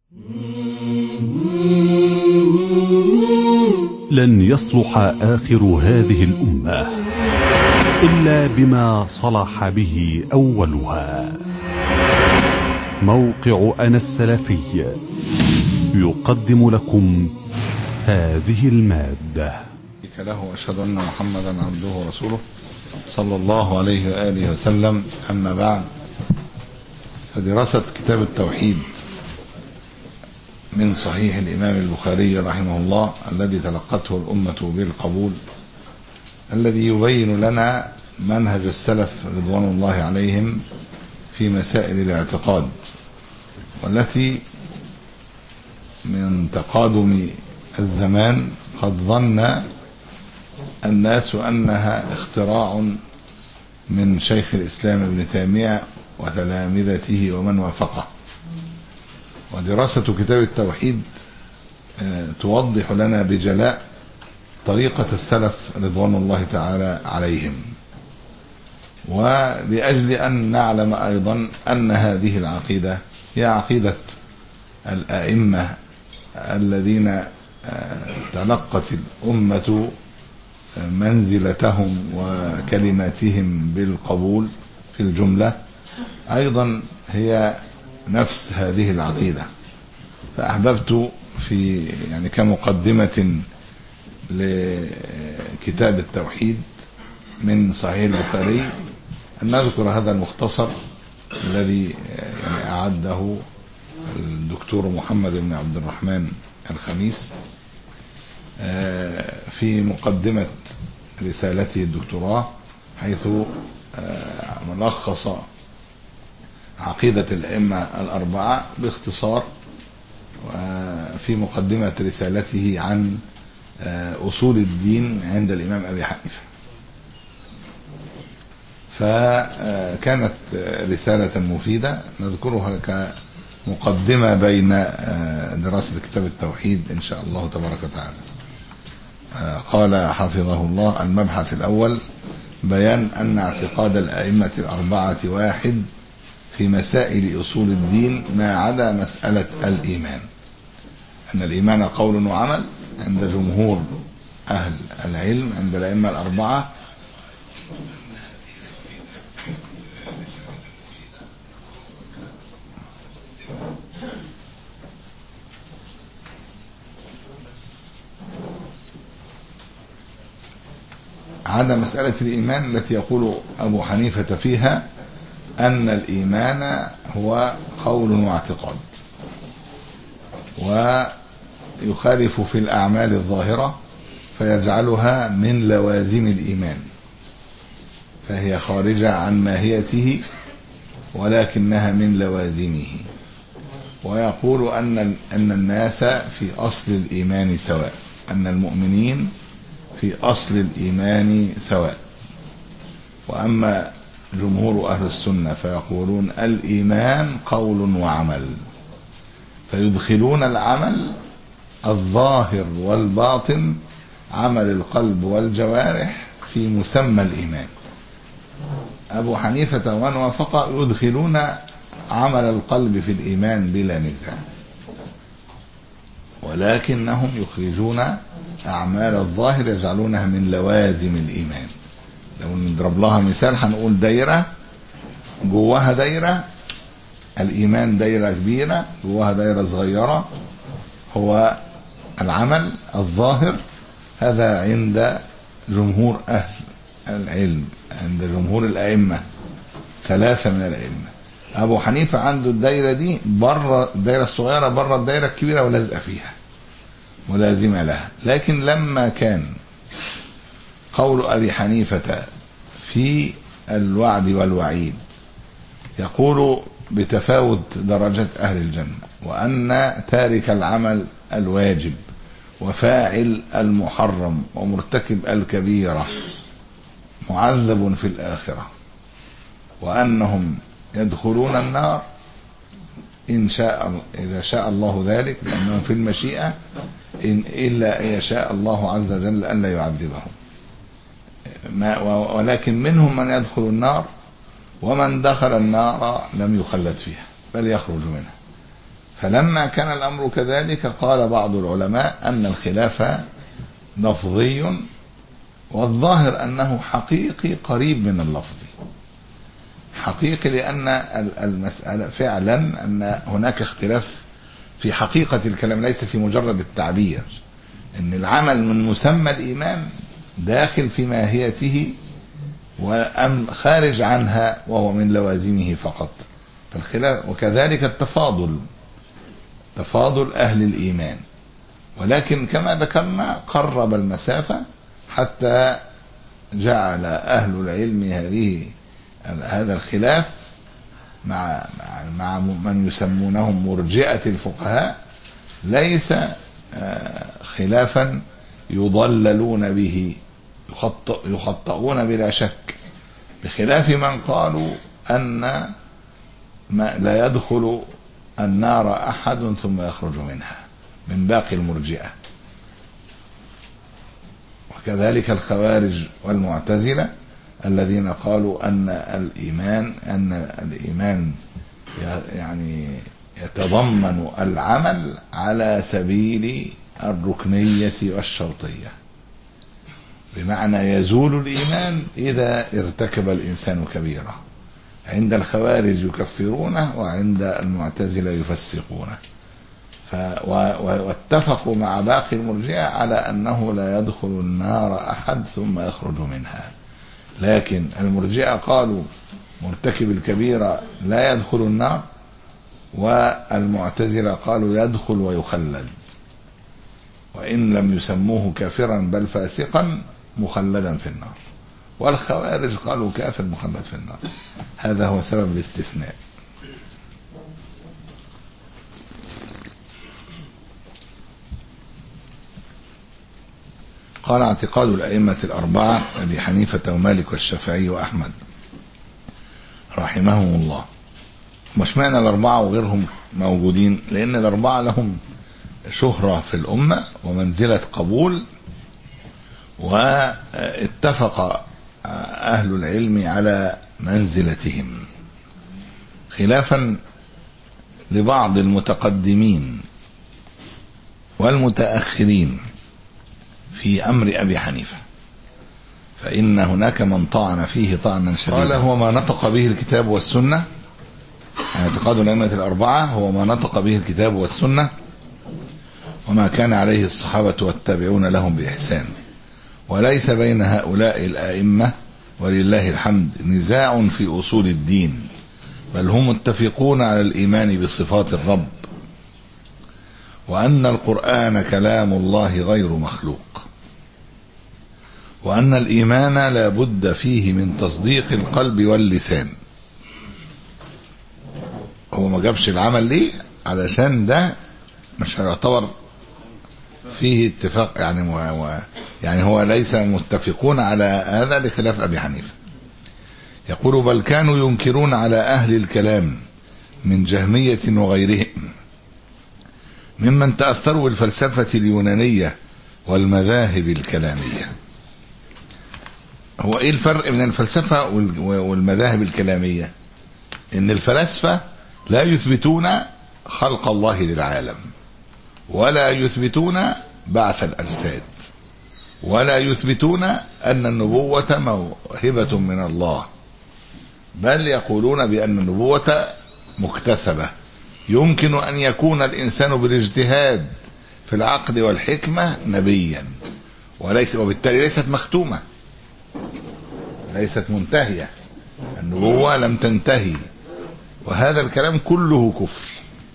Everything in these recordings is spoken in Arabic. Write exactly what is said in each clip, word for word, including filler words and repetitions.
لن يصلح آخر هذه الأمة إلا بما صلح به أولها. موقع أنا السلفي يقدم لكم هذه المادة. له أشهد أن محمدا عبده ورسوله صلى الله عليه وآله وسلم. أما بعد، فدراسة كتاب التوحيد من صحيح الإمام البخاري رحمه الله الذي تلقته الأمة بالقبول، الذي يبين لنا منهج السلف رضوان الله عليهم في مسائل الاعتقاد، والتي من تقادم الزمان قد ظن الناس أنها اختراع من شيخ الإسلام ابن تيمية وتلامذته ومن وافقه. ودراسة كتاب التوحيد توضح لنا بجلاء طريقة السلف رضوان الله تعالى عليهم، ولأجل أن نعلم أيضا أن هذه العقيدة هي عقيدة الأئمة الذين تلقت الأمة منزلتهم وكلماتهم بالقبول في الجملة، أيضا هي نفس هذه العقيدة. فأحببت في يعني كمقدمة لكتاب التوحيد من صحيح البخاري أن نذكر هذا المختصر الذي يعني أعده الدكتور محمد بن عبد الرحمن الخميس في مقدمة رسالته الدكتوراه، حيث ملخص عقيدة الأئمة الأربعة باختصار، وفي مقدمة رسالته عن أصول الدين عند الإمام أبي حنيفة. فكانت رسالة مفيدة نذكرها كمقدمة بين دراسة كتاب التوحيد إن شاء الله تبارك وتعالى. قال حفظه الله: المبحث الأول بيان أن اعتقاد الأئمة الأربعة واحد في مسائل أصول الدين ما عدا مسألة الإيمان، أن الإيمان قول وعمل عند جمهور أهل العلم عند الأئمة الأربعة، عدا مسألة الإيمان التي يقول أبو حنيفة فيها أن الإيمان هو قول واعتقاد، ويخالف في الأعمال الظاهرة فيجعلها من لوازم الإيمان، فهي خارجة عن ماهيته ولكنها من لوازمه. ويقول أن أن الناس في أصل الإيمان سواء، أن المؤمنين في أصل الإيمان سواء. وأما جمهور أهل السنة فيقولون الإيمان قول وعمل، فيدخلون العمل الظاهر والباطن، عمل القلب والجوارح، في مسمى الإيمان. أبو حنيفة ومن وافق يدخلون عمل القلب في الإيمان بلا نزاع، ولكنهم يخرجون أعمال الظاهر يجعلونها من لوازم الإيمان. لو نضرب لها مثال هنقول دايرة جواها دايرة، الإيمان دايرة كبيرة جواها دايرة صغيرة، هو العمل الظاهر. هذا عند جمهور أهل العلم، عند جمهور الأئمة ثلاثة من الأئمة. أبو حنيفة عنده الدايرة دي بره، الدايرة الصغيرة بره الدايرة الكبيرة ولازقة فيها ملازمة لها. لكن لما كان قول أبي حنيفة في الوعد والوعيد يقول بتفاوت درجة أهل الجنة، وأن تارك العمل الواجب وفاعل المحرم ومرتكب الكبيرة معذب في الآخرة، وأنهم يدخلون النار إن شاء إذا شاء الله ذلك، لأنهم في المشيئة إن إلا يشاء الله عز وجل أن لا يعذبهم. ولكن منهم من يدخل النار، ومن دخل النار لم يخلد فيها بل يخرج منها. فلما كان الأمر كذلك قال بعض العلماء أن الخلاف لفظي، والظاهر أنه حقيقي قريب من اللفظ. حقيقي لأن المسألة فعلا أن هناك اختلاف في حقيقة الكلام، ليس في مجرد التعبير. أن العمل من مسمى الإيمان داخل في ماهيته وأم خارج عنها وهو من لوازمه فقط. فالخلاف وكذلك التفاضل، تفاضل أهل الإيمان، ولكن كما ذكرنا قرب المسافة حتى جعل أهل العلم هذه هذا الخلاف مع مع من يسمونهم مرجئة الفقهاء ليس خلافا يضللون به، يخطئون بلا شك، بخلاف من قالوا أن ما لا يدخل النار أحد ثم يخرج منها من باقي المرجئة. وكذلك الخوارج والمعتزلة الذين قالوا أن الإيمان أن الإيمان يعني يتضمن العمل على سبيل الركنية والشرطية، بمعنى يزول الإيمان إذا ارتكب الإنسان كبيرة. عند الخوارج يكفرونه وعند المعتزلة يفسقونه، واتفقوا مع باقي المرجئة على أنه لا يدخل النار أحد ثم يخرج منها. لكن المرجئة قالوا مرتكب الكبيرة لا يدخل النار، والمعتزلة قالوا يدخل ويخلد، وإن لم يسموه كافرا بل فاسقا مخلدا في النار. والخوارج قالوا كافر مخلد في النار. هذا هو سبب الاستثناء. قال اعتقاد الأئمة الأربعة أبي حنيفة ومالك والشافعي وأحمد رحمهم الله. مش معنى الأربعة وغيرهم موجودين، لأن الأربعة لهم شهرة في الأمة ومنزلة قبول، واتفق أهل العلم على منزلتهم، خلافا لبعض المتقدمين والمتأخرين في أمر أبي حنيفة، فإن هناك من طعن فيه طعنا شديدا. قال هو ما نطق به الكتاب والسنة، اعتقاد الأئمة الأربعة هو ما نطق به الكتاب والسنة وما كان عليه الصحابة والتابعون لهم بإحسان، وليس بين هؤلاء الأئمة ولله الحمد نزاع في أصول الدين، بل هم متفقون على الإيمان بصفات الرب، وأن القرآن كلام الله غير مخلوق، وأن الإيمان لا بد فيه من تصديق القلب واللسان. هو ما جابش العمل ليه علشان ده مش هيعتبر فيه اتفاق، يعني هو يعني هو ليس متفقون على هذا لخلاف أبي حنيفة. يقول بل كانوا ينكرون على أهل الكلام من جهمية وغيرهم ممن تأثروا بالفلسفة اليونانية والمذاهب الكلامية. هو ايه الفرق بين الفلسفة والمذاهب الكلامية؟ ان الفلاسفة لا يثبتون خلق الله للعالم، ولا يثبتون بعث الأجساد، ولا يثبتون أن النبوة موهبة من الله، بل يقولون بأن النبوة مكتسبة، يمكن أن يكون الإنسان بالاجتهاد في العقل والحكمة نبيا، وليس وبالتالي ليست مختومة، ليست منتهية، النبوة لم تنتهي. وهذا الكلام كله كفر.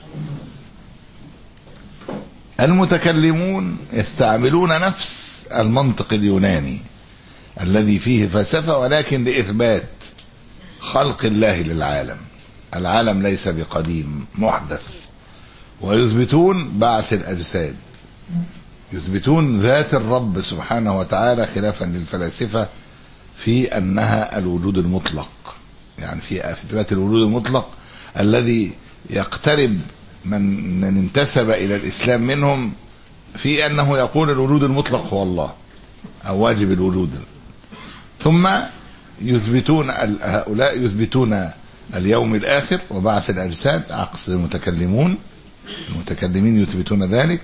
المتكلمون يستعملون نفس المنطق اليوناني الذي فيه فلسفة، ولكن لإثبات خلق الله للعالم، العالم ليس بقديم محدث، ويثبتون بعث الأجساد، يثبتون ذات الرب سبحانه وتعالى، خلافا للفلاسفة في أنها الوجود المطلق، يعني في إثبات الوجود المطلق الذي يقترب من, من انتسب إلى الإسلام منهم في أنه يقول الوجود المطلق هو الله أو واجب الوجود. ثم يثبتون هؤلاء يثبتون اليوم الآخر وبعث الأجساد، عكس المتكلمون المتكلمين يثبتون ذلك،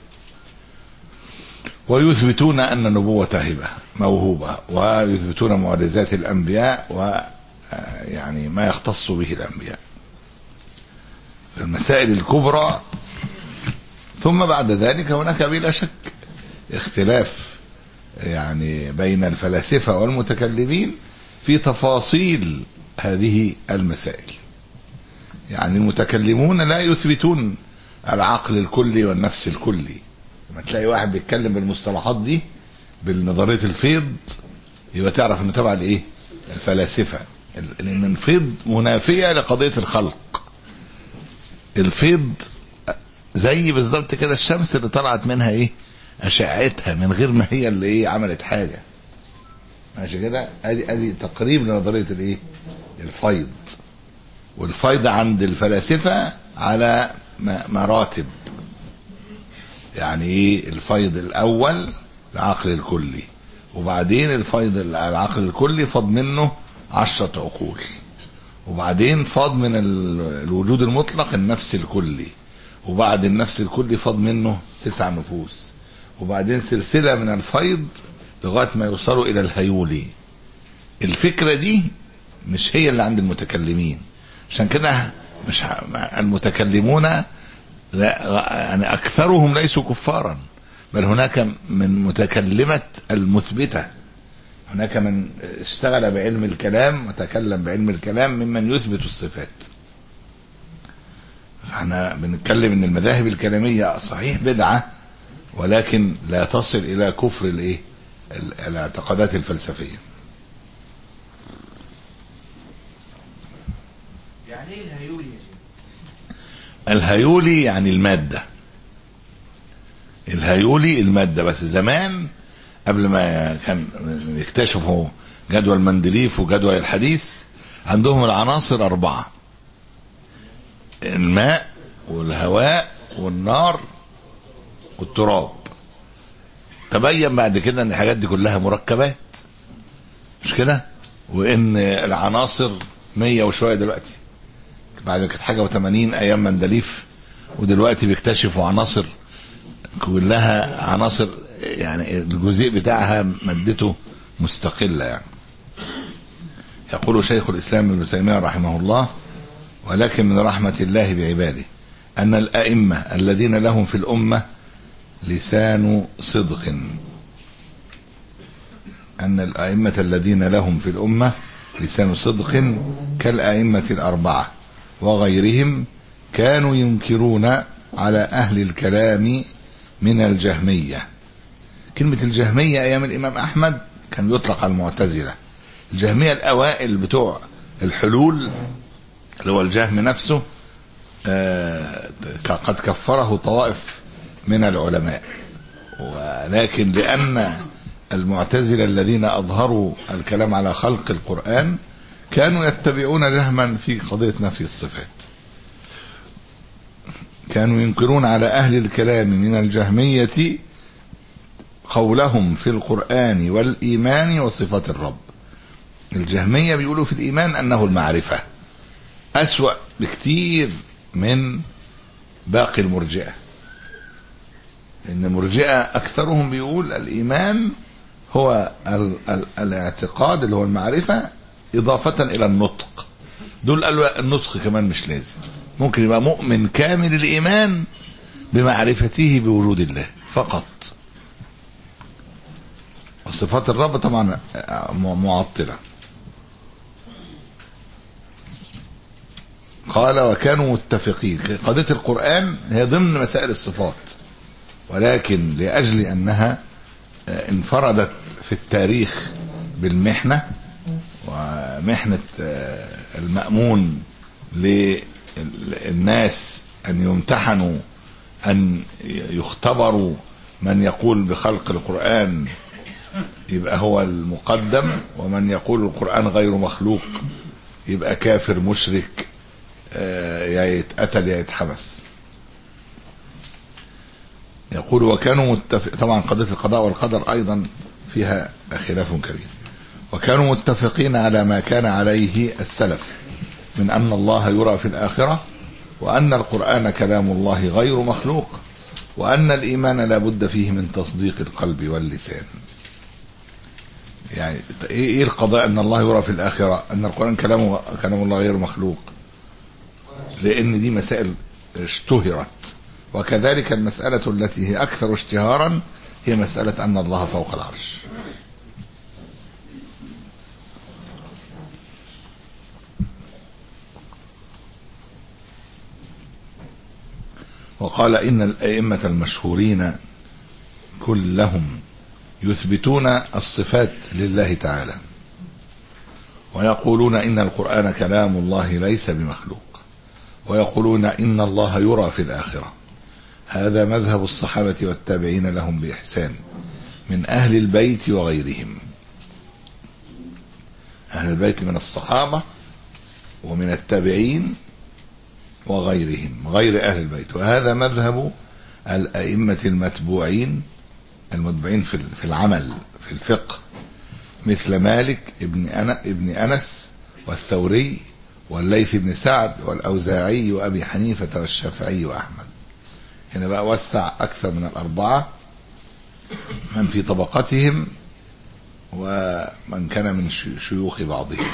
ويثبتون أن النبوة هبة موهوبة، ويثبتون معجزات الأنبياء ويعني ما يختص به الأنبياء في المسائل الكبرى. ثم بعد ذلك هناك بلا شك اختلاف يعني بين الفلاسفة والمتكلمين في تفاصيل هذه المسائل. يعني المتكلمون لا يثبتون العقل الكلي والنفس الكلي. لما تلاقي واحد بيتكلم بالمصطلحات دي بالنظرية الفيض يبقى تعرف انه تبع الايه؟ الفلاسفة، لان الفيض منافية لقضية الخلق. الفيض زي بالظبط كده الشمس اللي طلعت منها ايه؟ اشعتها من غير ما هي اللي ايه عملت حاجة. ماشي كده؟ ادي ادي تقريب لنظرية الايه؟ الفيض. والفيض عند الفلاسفة على مراتب. يعني ايه الفيض الاول؟ العقل الكلي، وبعدين الفيض العقل الكلي فاض منه عشرة عقول، وبعدين فاض من الوجود المطلق النفس الكلي، وبعد النفس الكلي فاض منه تسع نفوس، وبعدين سلسلة من الفيض لغاية ما يوصلوا الى الهيولي. الفكرة دي مش هي اللي عند المتكلمين. عشان كده مش المتكلمون لا يعني اكثرهم ليسوا كفارا، بل هناك من متكلمة المثبتة، هناك من اشتغل بعلم الكلام وتكلم بعلم الكلام ممن يثبت الصفات. فاحنا بنتكلم ان المذاهب الكلامية صحيح بدعة، ولكن لا تصل الى كفر الايه؟ الاعتقادات الفلسفية. يعني ايه الهيولي يا شيخ؟ الهيولي يعني المادة. الهيولي المادة. بس زمان قبل ما كان يكتشفوا جدول مندليف وجدول الحديث عندهم العناصر أربعة: الماء والهواء والنار والتراب. تبين بعد كده ان الحاجات دي كلها مركبات، مش كده؟ وان العناصر مية وشوية دلوقتي. بعد كده حاجة وثمانين ايام مندليف، ودلوقتي بيكتشفوا عناصر كلها عناصر يعني الجزيء بتاعها مادته مستقلة. يعني يقول شيخ الإسلام ابن تيمية رحمه الله: ولكن من رحمة الله بعباده أن الأئمة الذين لهم في الأمة لسان صدق أن الأئمة الذين لهم في الأمة لسان صدق كالأئمة الأربعة وغيرهم كانوا ينكرون على أهل الكلام من الجهمية. كلمة الجهمية أيام الإمام أحمد كان يطلق على المعتزلة. الجهمية الأوائل بتوع الحلول اللي هو الجهم نفسه آه قد كفره طوائف من العلماء، ولكن لأن المعتزلة الذين أظهروا الكلام على خلق القرآن كانوا يتبعون جهما في قضية نفي الصفات، كانوا ينكرون على أهل الكلام من الجهمية قولهم في القرآن والإيمان وصفات الرب. الجهمية بيقولوا في الإيمان أنه المعرفة، أسوأ بكتير من باقي المرجئة. إن المرجئة أكثرهم بيقول الإيمان هو ال ال الاعتقاد اللي هو المعرفة إضافة إلى النطق. دول قالوا النطق كمان مش لازم، ممكن يبقى مؤمن كامل الإيمان بمعرفته بوجود الله فقط. وصفات الرب طبعا معطلة. قال: وكانوا متفقين. قضية القرآن هي ضمن مسائل الصفات، ولكن لأجل أنها انفردت في التاريخ بالمحنة، ومحنة المأمون للناس أن يمتحنوا، أن يختبروا من يقول بخلق القرآن يبقى هو المقدم، ومن يقول القرآن غير مخلوق يبقى كافر مشرك، يا يتقتل يا يتحبس. يقول: وكانوا متفق. طبعا قضية القضاء والقدر أيضا فيها خلاف كبير. وكانوا متفقين على ما كان عليه السلف من أن الله يرى في الآخرة، وأن القرآن كلام الله غير مخلوق، وأن الإيمان لا بد فيه من تصديق القلب واللسان. يعني إيه القضاء أن الله يرى في الآخرة، أن القرآن كلامه كلام الله غير مخلوق؟ لأن دي مسائل اشتهرت، وكذلك المسألة التي هي أكثر اشتهارا هي مسألة أن الله فوق العرش. وقال إن الأئمة المشهورين كلهم يثبتون الصفات لله تعالى، ويقولون إن القرآن كلام الله ليس بمخلوق، ويقولون إن الله يرى في الآخرة. هذا مذهب الصحابة والتابعين لهم بإحسان من أهل البيت وغيرهم. أهل البيت من الصحابة ومن التابعين وغيرهم غير أهل البيت. وهذا مذهب الأئمة المتبوعين المتبوعين في العمل في الفقه، مثل مالك ابن ابن أنس والثوري والليث بن سعد والأوزاعي وأبي حنيفة والشافعي وأحمد. هنا بقى وسع أكثر من الأربعة من في طبقتهم ومن كان من شيوخ بعضهم.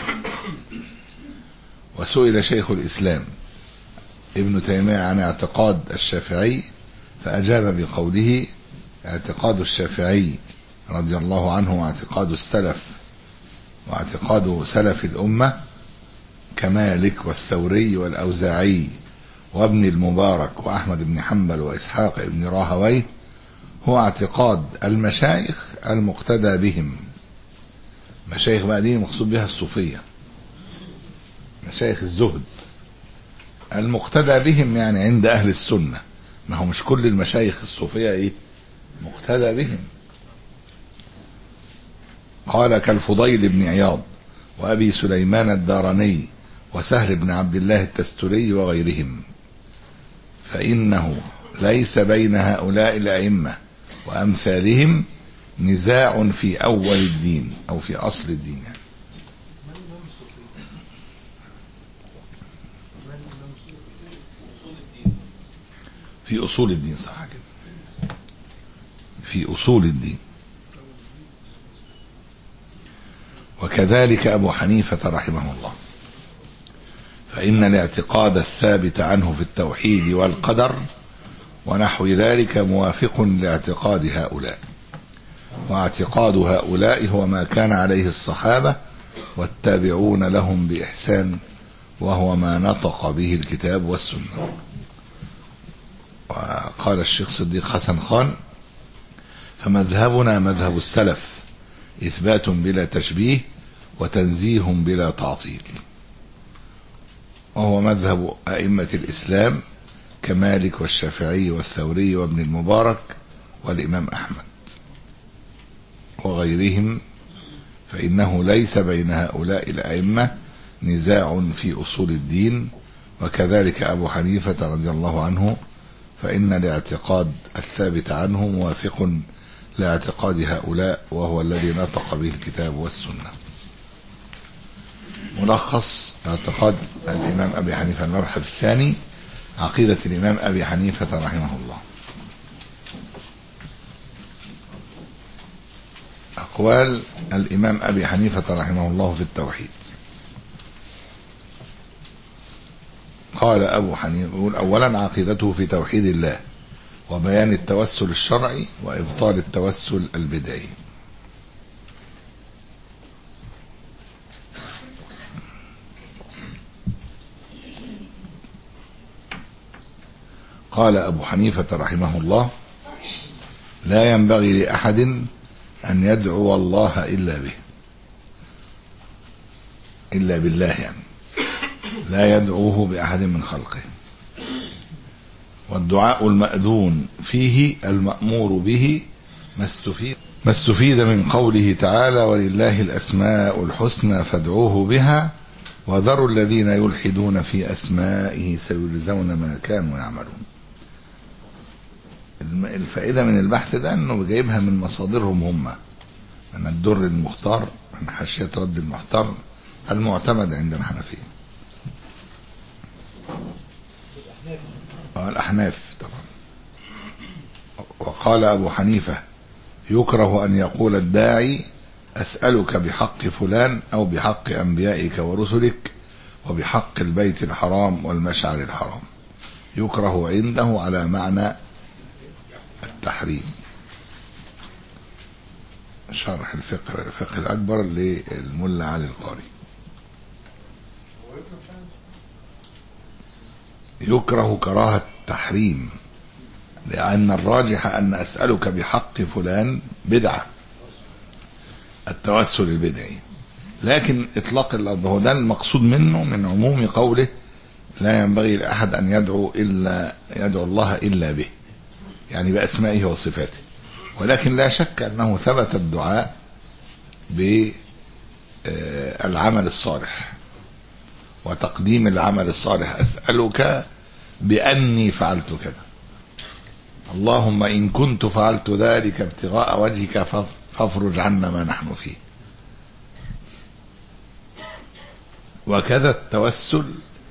وسئل شيخ الإسلام ابن تيمية عن اعتقاد الشافعي فأجاب بقوله: اعتقاد الشافعي رضي الله عنه واعتقاد السلف واعتقاد سلف الأمة كمالك والثوري والأوزاعي وابن المبارك وأحمد بن حنبل وإسحاق بن راهويه هو اعتقاد المشايخ المقتدى بهم. مشايخ بقى دي مقصود بها الصوفية، مشايخ الزهد المقتدى بهم، يعني عند أهل السنة. ما هو مش كل المشايخ الصوفية ايه مقتدى بهم. قال: كالفضيل بن عياض وأبي سليمان الداراني وسهل بن عبد الله التستري وغيرهم، فإنه ليس بين هؤلاء الأئمة وأمثالهم نزاع في أول الدين أو في أصل الدين. يعني في أصول الدين، صح كده، في أصول الدين. وكذلك أبو حنيفة رحمه الله، فإن الاعتقاد الثابت عنه في التوحيد والقدر ونحو ذلك موافق لاعتقاد هؤلاء، واعتقاد هؤلاء هو ما كان عليه الصحابة والتابعون لهم بإحسان، وهو ما نطق به الكتاب والسنة. وقال الشيخ صديق حسن خان: فمذهبنا مذهب السلف، إثبات بلا تشبيه وتنزيه بلا تعطيل، وهو مذهب أئمة الإسلام كمالك والشافعي والثوري وابن المبارك والإمام أحمد وغيرهم، فإنه ليس بين هؤلاء الأئمة نزاع في أصول الدين. وكذلك أبو حنيفة رضي الله عنه، فإن الاعتقاد الثابت عنه موافق لاعتقاد هؤلاء، وهو الذي نطق به الكتاب والسنة. ملخص اعتقاد الإمام أبي حنيفة، المبحث الثاني: عقيدة الإمام أبي حنيفة رحمه الله. أقوال الإمام أبي حنيفة رحمه الله في التوحيد. قال أبو حنيفة: يقول أولا عقيدته في توحيد الله وبيان التوسل الشرعي وإبطال التوسل البدعي. قال أبو حنيفة رحمه الله: لا ينبغي لأحد أن يدعو الله إلا به، إلا بالله، يعني لا يدعوه بأحد من خلقه. والدعاء المأذون فيه المأمور به ما استفيد ما استفيد من قوله تعالى: ولله الأسماء الحسنى فادعوه بها وذروا الذين يلحدون في أسمائه سيجزون ما كانوا يعملون. الفائدة من البحث ده أنه جايبها من مصادرهم هم، من الدر المختار من حاشية رد المحتر المعتمد عند الحنفية. والأحناف طبعا. وقال أبو حنيفة يكره أن يقول الداعي أسألك بحق فلان أو بحق أنبيائك ورسلك وبحق البيت الحرام والمشعر الحرام، يكره عنده على معنى التحريم. شرح الفقه الفقه الأكبر للملا علي القاري. يكره كراهة تحريم، لأن الراجح أن أسألك بحق فلان بدعة، التوسل البدعي، لكن إطلاق اللفظ هو ده المقصود منه من عموم قوله لا ينبغي لأحد أن يدعو إلا يدعو الله إلا به، يعني بأسمائه وصفاته. ولكن لا شك أنه ثبت الدعاء بالعمل الصالح وتقديم العمل الصالح، أسألك بأني فعلت كذا، اللهم إن كنت فعلت ذلك ابتغاء وجهك فافرج عنا ما نحن فيه. وكذا التوسل.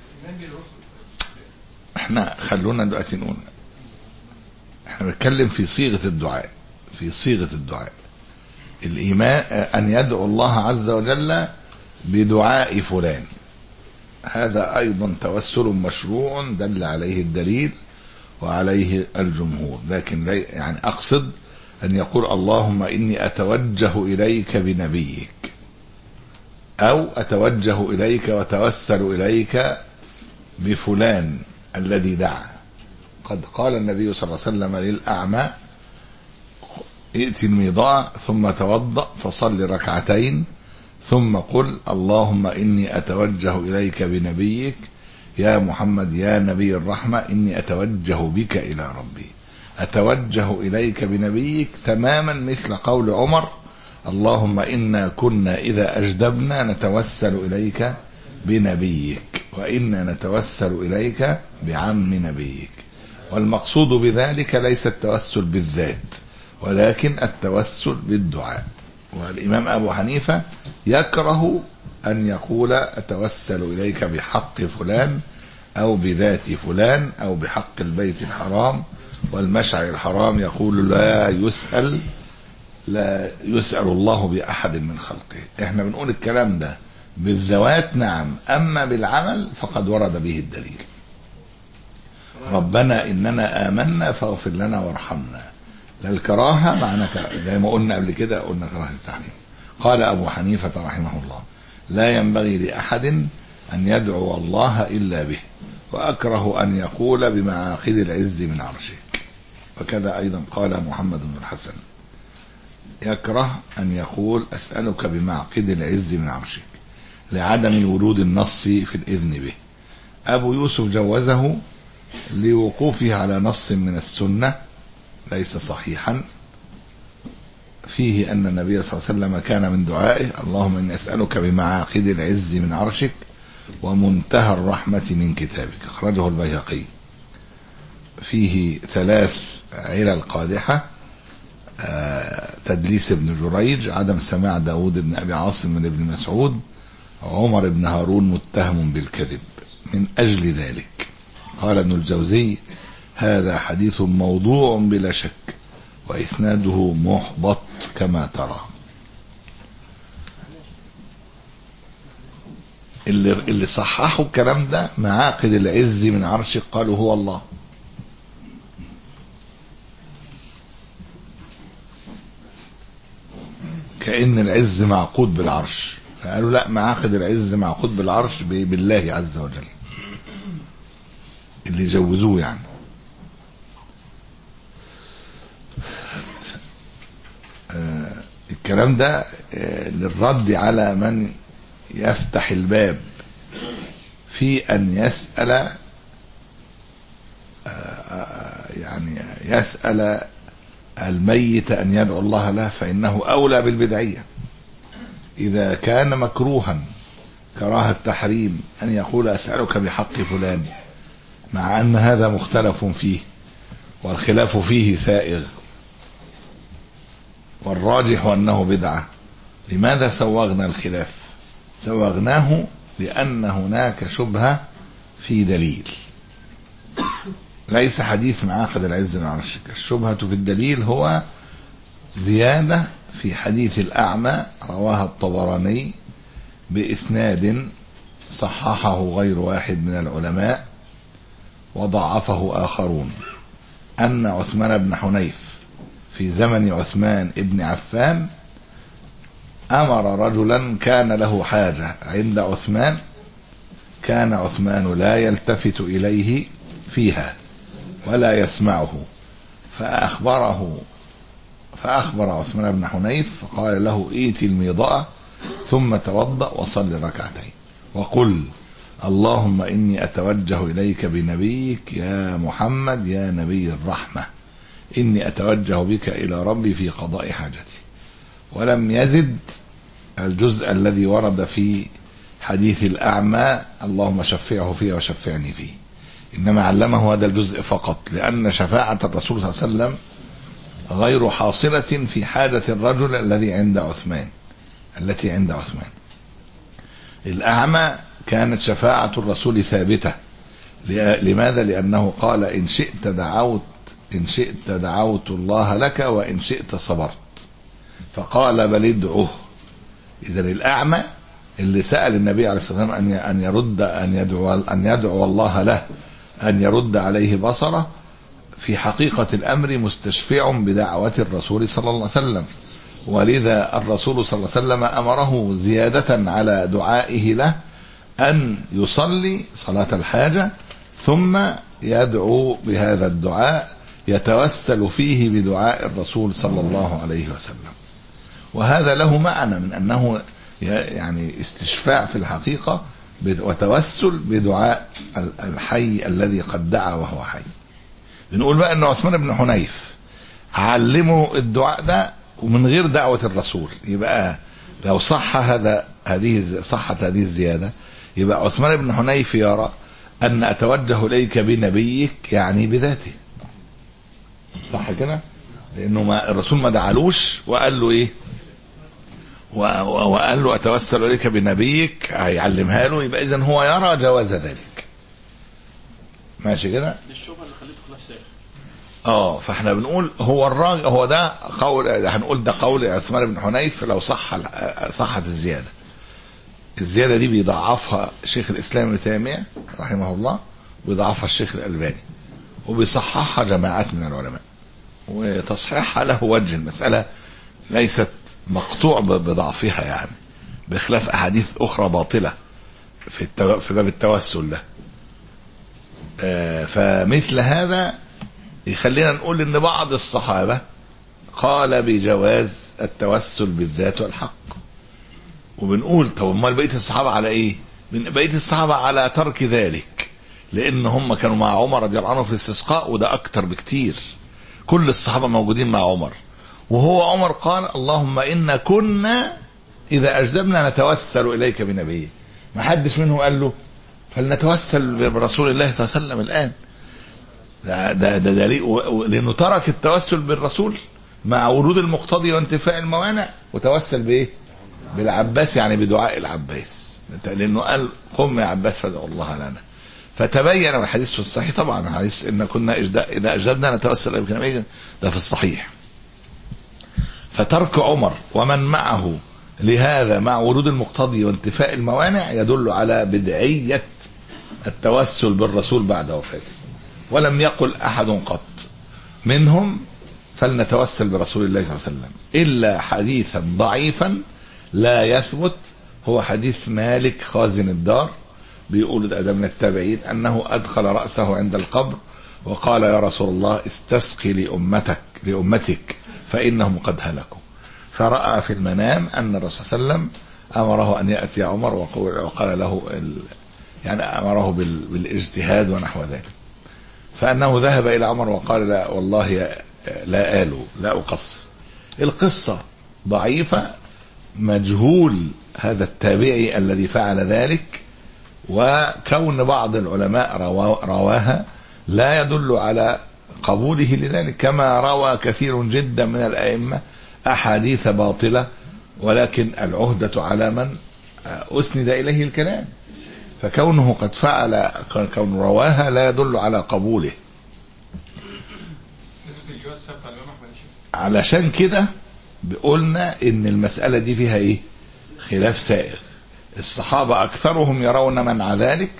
احنا خلونا دلوقتي نقول احنا بنتكلم في صيغة الدعاء، في صيغة الدعاء الإيمان أن يدعو الله عز وجل بدعاء فلان، هذا أيضا توسل مشروع دل عليه الدليل وعليه الجمهور. لكن يعني أقصد أن يقول اللهم إني أتوجه إليك بنبيك، أو أتوجه إليك وتوسل إليك بفلان الذي دعا. قد قال النبي صلى الله عليه وسلم للأعمى ائت الميضاع ثم توضأ فصل ركعتين ثم قل اللهم إني أتوجه إليك بنبيك يا محمد يا نبي الرحمة إني أتوجه بك إلى ربي. أتوجه إليك بنبيك تماما مثل قول عمر اللهم إنا كنا إذا أجدبنا نتوسل إليك بنبيك وإنا نتوسل إليك بعم نبيك. والمقصود بذلك ليس التوسل بالذات ولكن التوسل بالدعاء. والإمام أبو حنيفة يكره أن يقول أتوسل إليك بحق فلان أو بذات فلان أو بحق البيت الحرام والمشعر الحرام، يقول لا يسأل لا يسأل الله بأحد من خلقه. احنا بنقول الكلام ده بالذوات نعم، أما بالعمل فقد ورد به الدليل ربنا إننا آمنا فاغفر لنا وارحمنا. للكراهة معنى زي ما قلنا قبل كده، قلنا كراهة التحريم. قال أبو حنيفة رحمه الله لا ينبغي لأحد أن يدعو الله إلا به، وأكره أن يقول بمعاقد العز من عرشك. وكذا أيضا قال محمد بن الحسن يكره أن يقول أسألك بمعقد العز من عرشك لعدم ورود النص في الإذن به. أبو يوسف جوزه لوقوفه على نص من السنة ليس صحيحا فيه أن النبي صلى الله عليه وسلم كان من دعائه اللهم إني أسألك بمعاقد العز من عرشك ومنتهى الرحمة من كتابك. أخرجه البيهقي. فيه ثلاث علل قادحة: تدليس ابن جريج، عدم سماع داود بن أبي عاصم من ابن مسعود، عمر بن هارون متهم بالكذب. من أجل ذلك قال ابن الجوزي هذا حديث موضوع بلا شك وإسناده محبط كما ترى. اللي, اللي صححوا الكلام ده معاقد العز من عرشك قالوا هو الله. كأن العز معقود بالعرش، فقالوا لا، معاقد العز معقود بالعرش بالله عز وجل، اللي جوزوه يعني. آه الكلام ده آه للرد على من يفتح الباب في أن يسأل آه يعني يسأل الميت أن يدعو الله له، فإنه أولى بالبدعية. إذا كان مكروها كراهة التحريم أن يقول أسألك بحق فلان، مع أن هذا مختلف فيه والخلاف فيه سائغ والراجح أنه بدعة، لماذا سوغنا الخلاف؟ سوغناه لأن هناك شبهة في دليل، ليس حديث معاقد العز بن عمرو الشكر. الشبهة في الدليل هو زيادة في حديث الأعمى رواها الطبراني بإسناد صححه غير واحد من العلماء وضعفه آخرون، أن عثمان بن حنيف في زمن عثمان بن عفان أمر رجلا كان له حاجة عند عثمان، كان عثمان لا يلتفت إليه فيها ولا يسمعه، فأخبره فأخبر عثمان بن حنيف فقال له ائت الميضاء ثم توضأ وصل ركعتين وقل اللهم إني أتوجه إليك بنبيك يا محمد يا نبي الرحمة، إني أتوجه بك إلى ربي في قضاء حاجتي. ولم يزد الجزء الذي ورد في حديث الأعمى اللهم شفعه فيه وشفعني فيه، إنما علمه هذا الجزء فقط، لأن شفاعة الرسول صلى الله عليه وسلم غير حاصلة في حاجة الرجل الذي عند عثمان التي عند عثمان. الأعمى كانت شفاعة الرسول ثابتة. لماذا؟ لأنه قال إن شئت دعوت إن شئت دعوت الله لك وإن شئت صبرت، فقال بل ادعوه. إذن الأعمى اللي سأل النبي عليه الصلاة والسلام أن يرد أن يدعو أن يدعو الله له أن يرد عليه بصره، في حقيقة الأمر مستشفع بدعوة الرسول صلى الله عليه وسلم، ولذا الرسول صلى الله عليه وسلم أمره زيادة على دعائه له أن يصلي صلاة الحاجة ثم يدعو بهذا الدعاء يتوسل فيه بدعاء الرسول صلى الله عليه وسلم. وهذا له معنى من أنه يعني استشفاع في الحقيقة وتوسل بدعاء الحي الذي قد دعا وهو حي. بنقول بقى أن عثمان بن حنيف علمه الدعاء ده ومن غير دعوة الرسول، يبقى لو صح هذا هذه صحت هذه الزيادة يبقى عثمان بن حنيف يرى أن أتوجه إليك بنبيك يعني بذاته، صح كده؟ لأنه ما الرسول ما دعالوش وقال له إيه وقال له أتوسل إليك بنبيك هيعلمها له، يبقى إذن هو يرى جواز ذلك. ماشي كده؟ الشبهة اللي خليته خلاف سائر. اه فاحنا بنقول هو الراجل هو ده قول، هنقول ده قول عثمان بن حنيف لو صح صحت الزيادة. الزيادة دي بيضعفها شيخ الإسلام ابن تيمية رحمه الله، ويضعفها الشيخ الألباني، وبيصححها جماعات من العلماء، وتصحيحها له وجه. المسألة ليست مقطوع بضعفها يعني، بخلاف أحاديث أخرى باطلة في التو... في باب التوسل ده. آه فمثل هذا يخلينا نقول إن بعض الصحابة قال بجواز التوسل بالذات والحق، وبنقول طب امال بقيه الصحابه على ايه؟ من بقيه الصحابه على ترك ذلك، لان هم كانوا مع عمر رضي الله عنه في الاستسقاء، وده اكتر بكتير. كل الصحابه موجودين مع عمر، وهو عمر قال اللهم إنا كنا إذا أجدبنا نتوسل إليك بنبيه. ما حدش منهم قال له فلنتوسل برسول الله صلى الله عليه وسلم الآن. ده ده ده دليل، لأنه ترك التوسل بالرسول مع ورود المقتضي وانتفاء الموانع، وتوسل بإيه؟ بالعباس، يعني بدعاء العباس، لأنه قال قم يا عباس فادعوا الله لنا. فتبين الحديث في الصحيح طبعا، الحديث إن كنا إذا أجدبنا نتوسل إليك بنبيه ده في الصحيح. فترك عمر ومن معه لهذا مع ورود المقتضي وانتفاء الموانع يدل على بدعية التوسل بالرسول بعد وفاته. ولم يقل أحد قط منهم فلنتوسل برسول الله صلى الله عليه وسلم إلا حديثا ضعيفا لا يثبت، هو حديث مالك خازن الدار، بيقول ده من التابعين أنه أدخل رأسه عند القبر وقال يا رسول الله استسقي لأمتك لأمتك فإنهم قد هلكوا. فرأى في المنام أن الرسول صلى الله عليه وسلم أمره أن يأتي عمر وقال له ال... يعني أمره بال... بالاجتهاد ونحو ذلك. فأنه ذهب إلى عمر وقال لا والله لا آلوا لا أقصر. القصة ضعيفة، مجهول هذا التابعي الذي فعل ذلك، وكون بعض العلماء روا... رواها لا يدل على قبوله لذلك، كما روى كثير جدا من الأئمة أحاديث باطلة، ولكن العهدة على من أسند إليه الكلام. فكونه قد فعل كون رواها لا يدل على قبوله، علشان كده قلنا ان المسألة دي فيها ايه؟ خلاف سائغ. الصحابة اكثرهم يرون منع ذلك،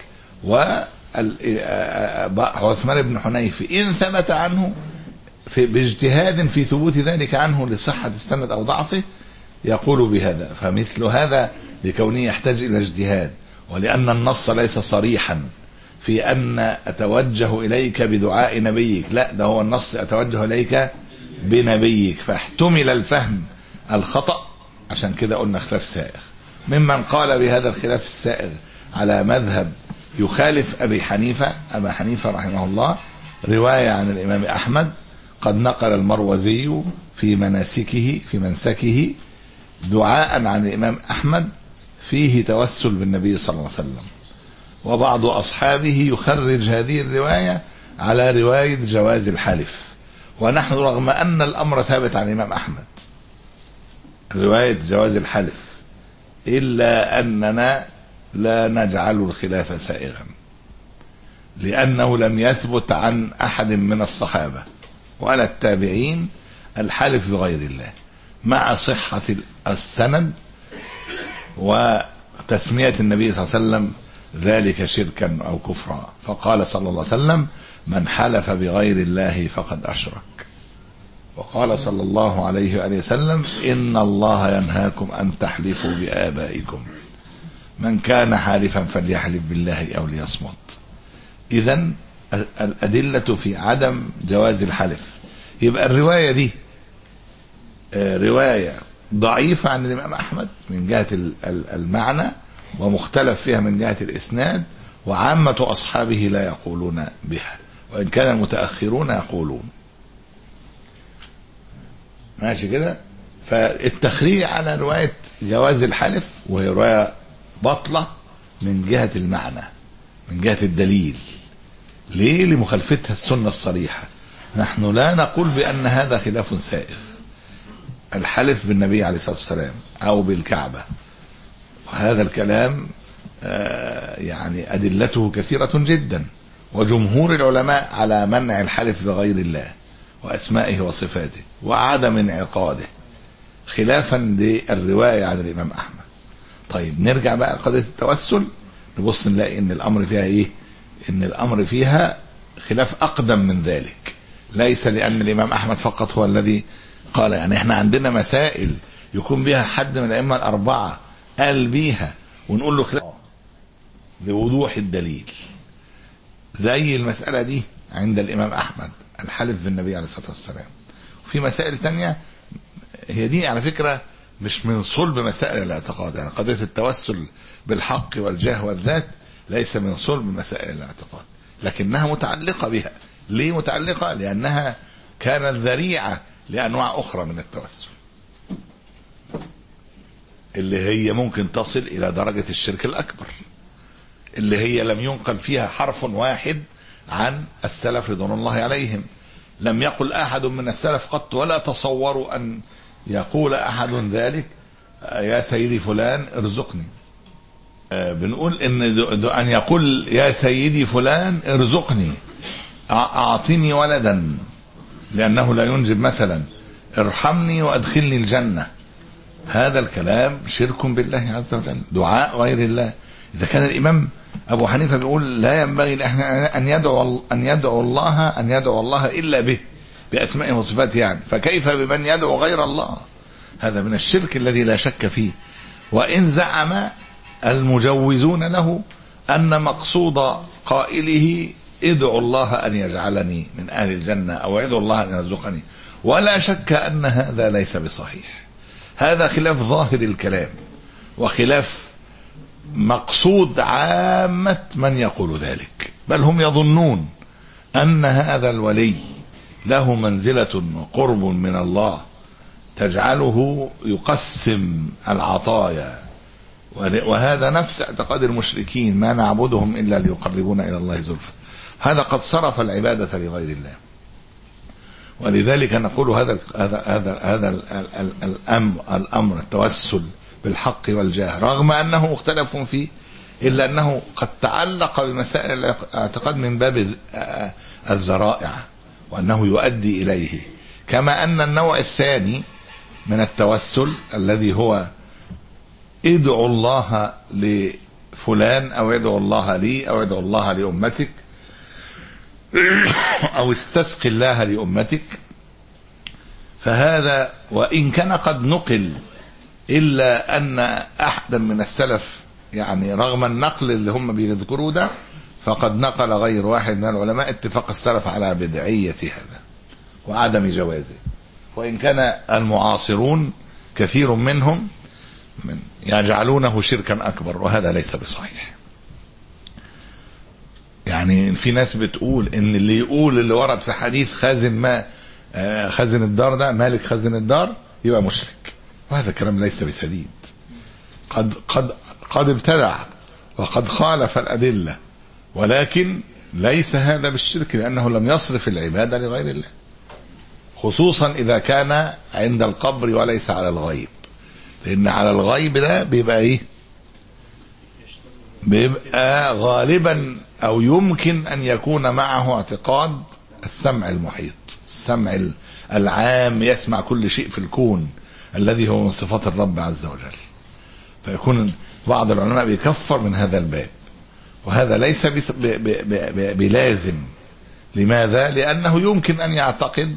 وعثمان بن حنيف ان ثبت عنه في باجتهاد في ثبوت ذلك عنه لصحة السند او ضعفه يقول بهذا. فمثل هذا لكونه يحتاج الى اجتهاد، ولان النص ليس صريحا في ان اتوجه اليك بدعاء نبيك، لا ده هو النص اتوجه اليك بنبيك، فاحتمل الفهم الخطأ. عشان كده قلنا خلاف سائغ. ممن قال بهذا الخلاف السائغ على مذهب يخالف أبي حنيفة أبا حنيفة رحمه الله رواية عن الإمام أحمد، قد نقل المروزي في مناسكه في منسكه دعاء عن الإمام أحمد فيه توسل بالنبي صلى الله عليه وسلم، وبعض أصحابه يخرج هذه الرواية على رواية جواز الحلف. ونحن رغم أن الأمر ثابت عن الإمام أحمد رواية جواز الحلف، إلا أننا لا نجعل الخلاف سائغا، لأنه لم يثبت عن أحد من الصحابة ولا التابعين الحلف بغير الله، مع صحة السند وتسمية النبي صلى الله عليه وسلم ذلك شركا أو كفرا. فقال صلى الله عليه وسلم: من حلف بغير الله فقد أشرك. وقال صلى الله عليه وآله وسلم: إن الله ينهاكم أن تحلفوا بآبائكم، من كان حالفا فليحلف بالله أو ليصمت. إذن الأدلة في عدم جواز الحلف. يبقى الرواية دي رواية ضعيفة عن الإمام أحمد من جهة المعنى، ومختلف فيها من جهة الإسناد، وعامة أصحابه لا يقولون بها، وإن كان المتأخرون يقولون. ماشي كده. فالتخريج على رواية جواز الحلف وهي رواية بطلة من جهة المعنى، من جهة الدليل. ليه؟ لمخالفتها السنة الصريحة. نحن لا نقول بأن هذا خلاف سائغ، الحلف بالنبي عليه الصلاة والسلام أو بالكعبة، وهذا الكلام يعني أدلته كثيرة جدا، وجمهور العلماء على منع الحلف بغير الله وأسمائه وصفاته وعدم انعقاده، خلافا للرواية عن الإمام أحمد. طيب نرجع بقى لقضية التوسل، نبص نلاقي إن الأمر فيها إيه؟ إن الأمر فيها خلاف أقدم من ذلك، ليس لأن الإمام أحمد فقط هو الذي قال. يعني إحنا عندنا مسائل يكون بها حد من الأئمة الأربعة قال بيها ونقول له خلاف لوضوح الدليل، زي المسألة دي عند الإمام أحمد الحلف بالنبي عليه الصلاة والسلام. وفي مسائل تانية هي دي على فكرة مش من صلب مسائل الاعتقاد، يعني قضية التوسل بالحق والجاه والذات ليس من صلب مسائل الاعتقاد، لكنها متعلقة بها. ليه متعلقة؟ لأنها كانت ذريعة لأنواع أخرى من التوسل، اللي هي ممكن تصل إلى درجة الشرك الأكبر، اللي هي لم ينقل فيها حرف واحد عن السلف رضوان الله عليهم. لم يقل أحد من السلف قط، ولا تصوروا أن يقول أحد ذلك: يا سيدي فلان ارزقني. بنقول إن أن يقول يا سيدي فلان ارزقني، أعطيني ولدا، لأنه لا ينجب مثلا، ارحمني وأدخلني الجنة، هذا الكلام شرك بالله عز وجل، دعاء غير الله. إذا كان الإمام أبو حنيفة بيقول لا ينبغي أن يدعو أن يدعو الله أن يدعو الله إلا به بأسمائه وصفاته، يعني فكيف بمن يدعو غير الله؟ هذا من الشرك الذي لا شك فيه. وإن زعم المجوزون له أن مقصود قائله ادعو الله أن يجعلني من أهل الجنة أو ادعو الله أن يرزقني، ولا شك أن هذا ليس بصحيح. هذا خلاف ظاهر الكلام، وخلاف مقصود عامة من يقول ذلك، بل هم يظنون أن هذا الولي له منزلة وقرب من الله تجعله يقسم العطايا، وهذا نفس اعتقاد المشركين: ما نعبدهم إلا ليقربونا إلى الله زلفى. هذا قد صرف العبادة لغير الله. ولذلك نقول هذا هذا هذا هذا الأمر الأمر التوسل بالحق والجاه، رغم أنه مختلف فيه، إلا أنه قد تعلق بمسائل الاعتقاد من باب الذرائع وأنه يؤدي إليه. كما أن النوع الثاني من التوسل الذي هو ادعو الله لفلان أو ادعو الله لي أو ادعو الله لأمتك أو استسقي الله لأمتك، فهذا وإن كان قد نقل إلا أن أحدا من السلف يعني رغم النقل اللي هم بيذكروا ده فقد نقل غير واحد من العلماء اتفاق السلف على بدعية هذا وعدم جوازه، وإن كان المعاصرون كثير منهم من يجعلونه شركا أكبر، وهذا ليس بصحيح. يعني في ناس بتقول ان اللي يقول اللي ورد في حديث خازن ما خازن الدار ده مالك خازن الدار يبقى مشرك، وهذا كلام ليس بسديد. قد قد قد ابتدع وقد خالف الأدلة، ولكن ليس هذا بالشرك لأنه لم يصرف العبادة لغير الله، خصوصا إذا كان عند القبر وليس على الغيب، لأن على الغيب ده بيبقى إيه؟ بيبقى غالبا أو يمكن أن يكون معه اعتقاد السمع المحيط، السمع العام يسمع كل شيء في الكون الذي هو من صفات الرب عز وجل، فيكون بعض العلماء بيكفر من هذا الباب، وهذا ليس بلازم. لماذا؟ لأنه يمكن أن يعتقد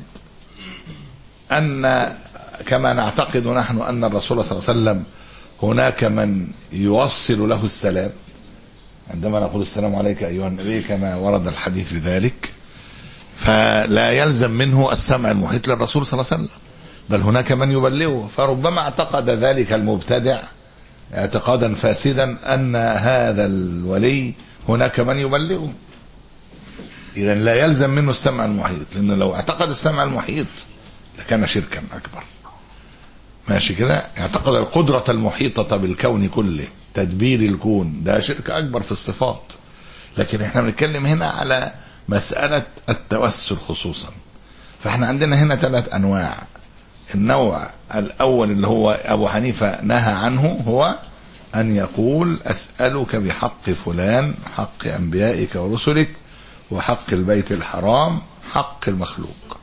أن كما نعتقد نحن أن الرسول صلى الله عليه وسلم هناك من يوصل له السلام عندما نقول السلام عليك أيها النبي كما ورد الحديث بذلك، فلا يلزم منه السمع المحيط للرسول صلى الله عليه وسلم، بل هناك من يبلغه. فربما اعتقد ذلك المبتدع اعتقادا فاسدا أن هذا الولي هناك من يبلغه، إذن لا يلزم منه السمع المحيط، لأنه لو اعتقد السمع المحيط لكان شركا أكبر. ماشي كده؟ اعتقد القدرة المحيطة بالكون كله، تدبير الكون، ده شرك أكبر في الصفات. لكن احنا بنتكلم هنا على مسألة التوسل خصوصا. فاحنا عندنا هنا ثلاث أنواع. النوع الأول اللي هو أبو حنيفة نهى عنه هو أن يقول أسألك بحق فلان، حق أنبيائك ورسلك، وحق البيت الحرام، حق المخلوق،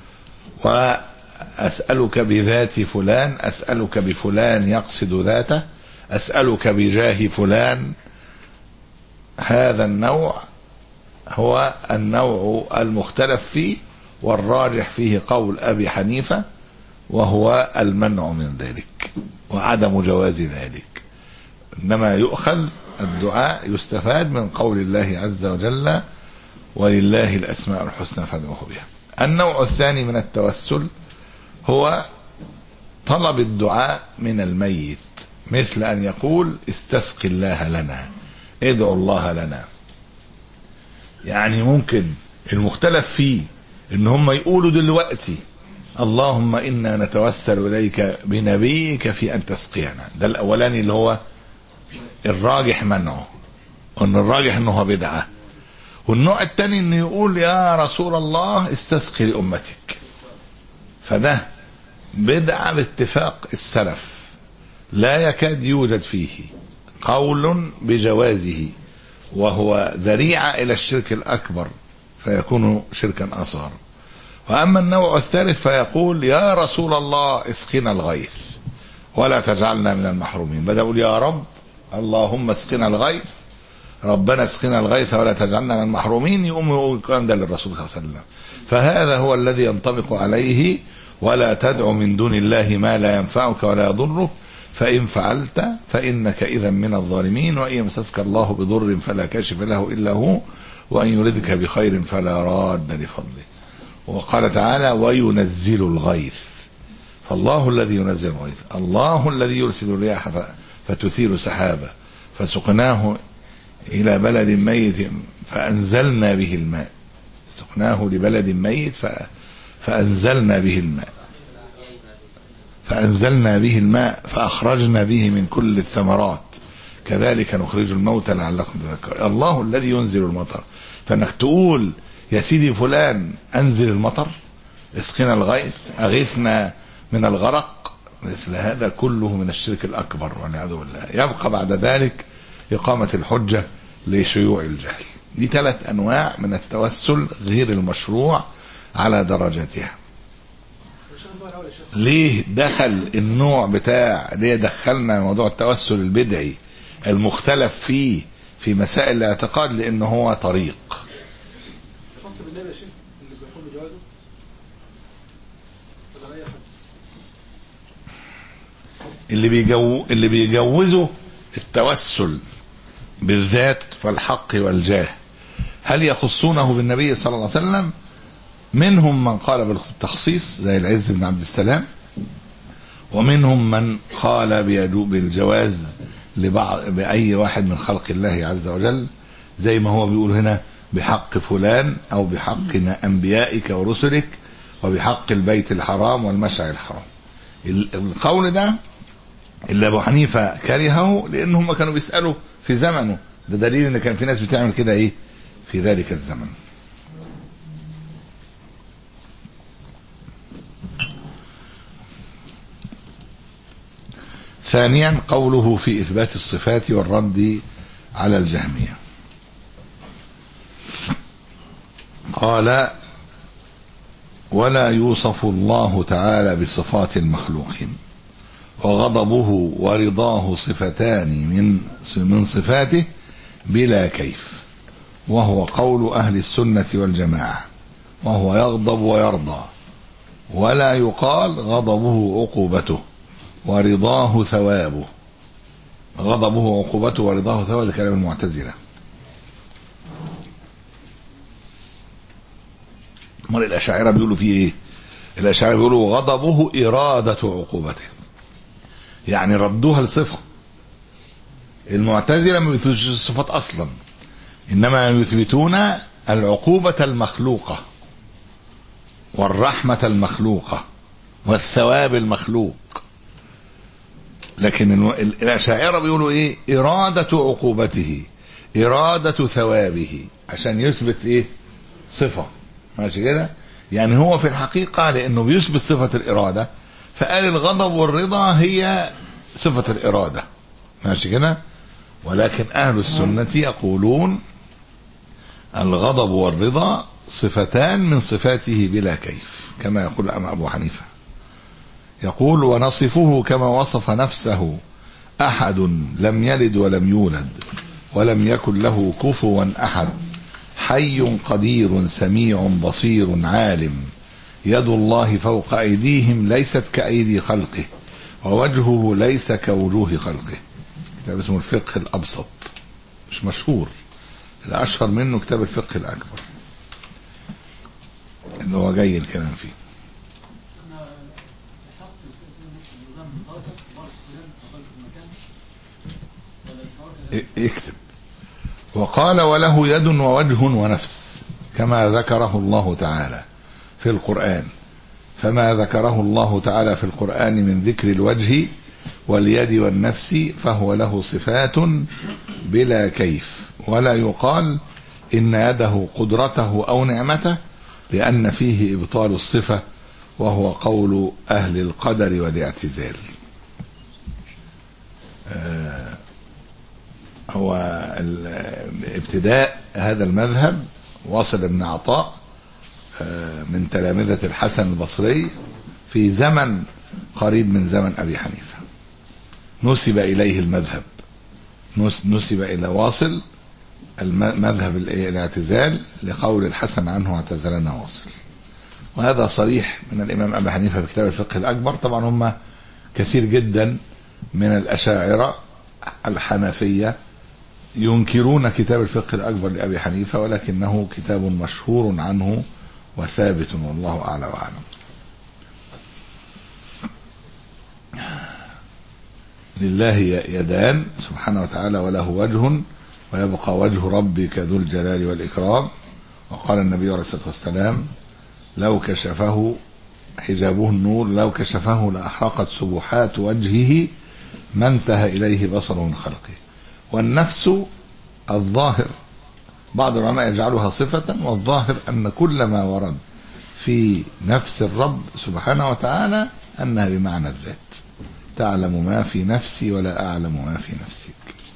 وأسألك بذات فلان، أسألك بفلان يقصد ذاته، أسألك بجاه فلان. هذا النوع هو النوع المختلف فيه، والراجح فيه قول أبي حنيفة، وهو المنع من ذلك وعدم جواز ذلك. إنما يؤخذ الدعاء يستفاد من قول الله عز وجل ولله الأسماء الحسنى فادعوه بها. النوع الثاني من التوسل هو طلب الدعاء من الميت، مثل أن يقول استسقي الله لنا، ادعو الله لنا. يعني ممكن المختلف فيه ان هم يقولوا دلوقتي اللهم إنا نتوسل إليك بنبيك في أن تسقينا، ده الأولاني اللي هو الراجح منعه، وأن الراجح أنه بدعة. والنوع الثاني أنه يقول يا رسول الله استسقي لأمتك، فده بدعة باتفاق السلف، لا يكاد يوجد فيه قول بجوازه، وهو ذريعة إلى الشرك الأكبر فيكون شركا أصغر. وأما النوع الثالث فيقول يا رسول الله اسقنا الغيث ولا تجعلنا من المحرومين، بدأ يقول يا رب اللهم اسقنا الغيث، ربنا اسقنا الغيث ولا تجعلنا من المحرومين، يقوم يقول الكلام ده للرسول صلى الله عليه وسلم. فهذا هو الذي ينطبق عليه ولا تدع من دون الله ما لا ينفعك ولا يضرك، فإن فعلت فإنك إذا من الظالمين، وإن يمسسك الله بضر فلا كاشف له إلا هو، وأن يردك بخير فلا راد لفضله. وقال تعالى وينزل الغيث، فالله الذي ينزل الغيث، الله الذي يرسل الرياح فتثير سحابا فسقناه إلى بلد ميت فأنزلنا به الماء، سقناه لبلد ميت فأنزلنا به الماء فأنزلنا به الماء فأخرجنا به من كل الثمرات كذلك نخرج الموتى لعلكم تذكرون. الله الذي ينزل المطر، فانك تقول يا سيدي فلان انزل المطر، اسقنا الغيث، اغثنا من الغرق، مثل هذا كله من الشرك الاكبر والعياذ بالله. يبقى بعد ذلك اقامة الحجة لشيوع الجهل. دي ثلاث انواع من التوسل غير المشروع على درجاتها. ليه دخل النوع بتاع ليه دخلنا موضوع التوسل البدعي المختلف فيه في مسائل الاعتقاد؟ لأنه هو طريق. اللي بيجو اللي بيجوزوا التوسل بالذات والحق والجاه، هل يخصونه بالنبي صلى الله عليه وسلم؟ منهم من قال بالتخصيص زي العز بن عبد السلام، ومنهم من قال بالجواز لبعض بأي واحد من خلق الله عز وجل، زي ما هو بيقول هنا بحق فلان أو بحق أنبيائك ورسلك وبحق البيت الحرام والمشعر الحرام. القول ده اللي أبو حنيفة كرهه لأنهم كانوا بيسألوا في زمنه، ده دليل ان كان في ناس بتعمل كده ايه في ذلك الزمن. ثانيا قوله في إثبات الصفات والرد على الجهمية، قال ولا يوصف الله تعالى بصفات المخلوقين، وغضبه ورضاه صفتان من من صفاته بلا كيف، وهو قول أهل السنة والجماعة، وهو يغضب ويرضى، ولا يقال غضبه عقوبته ورضاه ثوابه. غضبه عقوبته ورضاه ثوابه، ده كلام المعتزلة. امال الأشاعرة بيقولوا فيه ايه؟ الأشاعرة بيقولوا غضبه إرادة عقوبته، يعني ردوها لصفة. المعتزلة ما بيثبتوش الصفات أصلا، إنما يثبتون العقوبة المخلوقة والرحمة المخلوقة والثواب المخلوق. لكن الأشاعرة بيقولوا إيه؟ إرادة عقوبته، إرادة ثوابه، عشان يثبت إيه؟ صفة. ماشي كده؟ يعني هو في الحقيقة لأنه بيثبت صفة الإرادة، فقال الغضب والرضا هي صفة الإرادة. ماشي كده؟ ولكن أهل السنة يقولون الغضب والرضا صفتان من صفاته بلا كيف، كما يقول أبو حنيفة. يقول ونصفه كما وصف نفسه أحد لم يلد ولم يولد ولم يكن له كفوا أحد، حي قدير سميع بصير عالم، يد الله فوق أيديهم ليست كأيدي خلقه، ووجهه ليس كوجوه خلقه. كتاب اسمه الفقه الأبسط، مش مشهور، الأشهر منه كتاب الفقه الأكبر اللي هو جاي الكلام فيه. اكتب. وقال وله يد ووجه ونفس كما ذكره الله تعالى في القرآن، فما ذكره الله تعالى في القرآن من ذكر الوجه واليد والنفس فهو له صفات بلا كيف، ولا يقال إن يده قدرته أو نعمته، لأن فيه إبطال الصفة، وهو قول أهل القدر والاعتزال. آه هو ابتداء هذا المذهب واصل بن عطاء آه من تلامذة الحسن البصري في زمن قريب من زمن أبي حنيفة، نسب إليه المذهب، نسب إلى واصل المذهب الاعتزال لقول الحسن عنه اعتزلنا واصل. وهذا صريح من الإمام أبي حنيفة في كتاب الفقه الأكبر. طبعا هم كثير جدا من الأشاعرة الحنفية ينكرون كتاب الفقه الأكبر لأبي حنيفة، ولكنه كتاب مشهور عنه وثابت، والله أعلى وأعلم. لله يدان سبحانه وتعالى وله وجه ويبقى وجه ربك ذو الجلال والإكرام. وقال النبي عليه الصلاة والسلام لو كشفه حجابه النور لو كشفه لأحرقت سبحات وجهه ما انتهى إليه بصره من خلقه. والنفس الظاهر بعض العلماء يجعلها صفة، والظاهر أن كل ما ورد في نفس الرب سبحانه وتعالى أنها بمعنى الذات، تعلم ما في نفسي ولا أعلم ما في نفسك.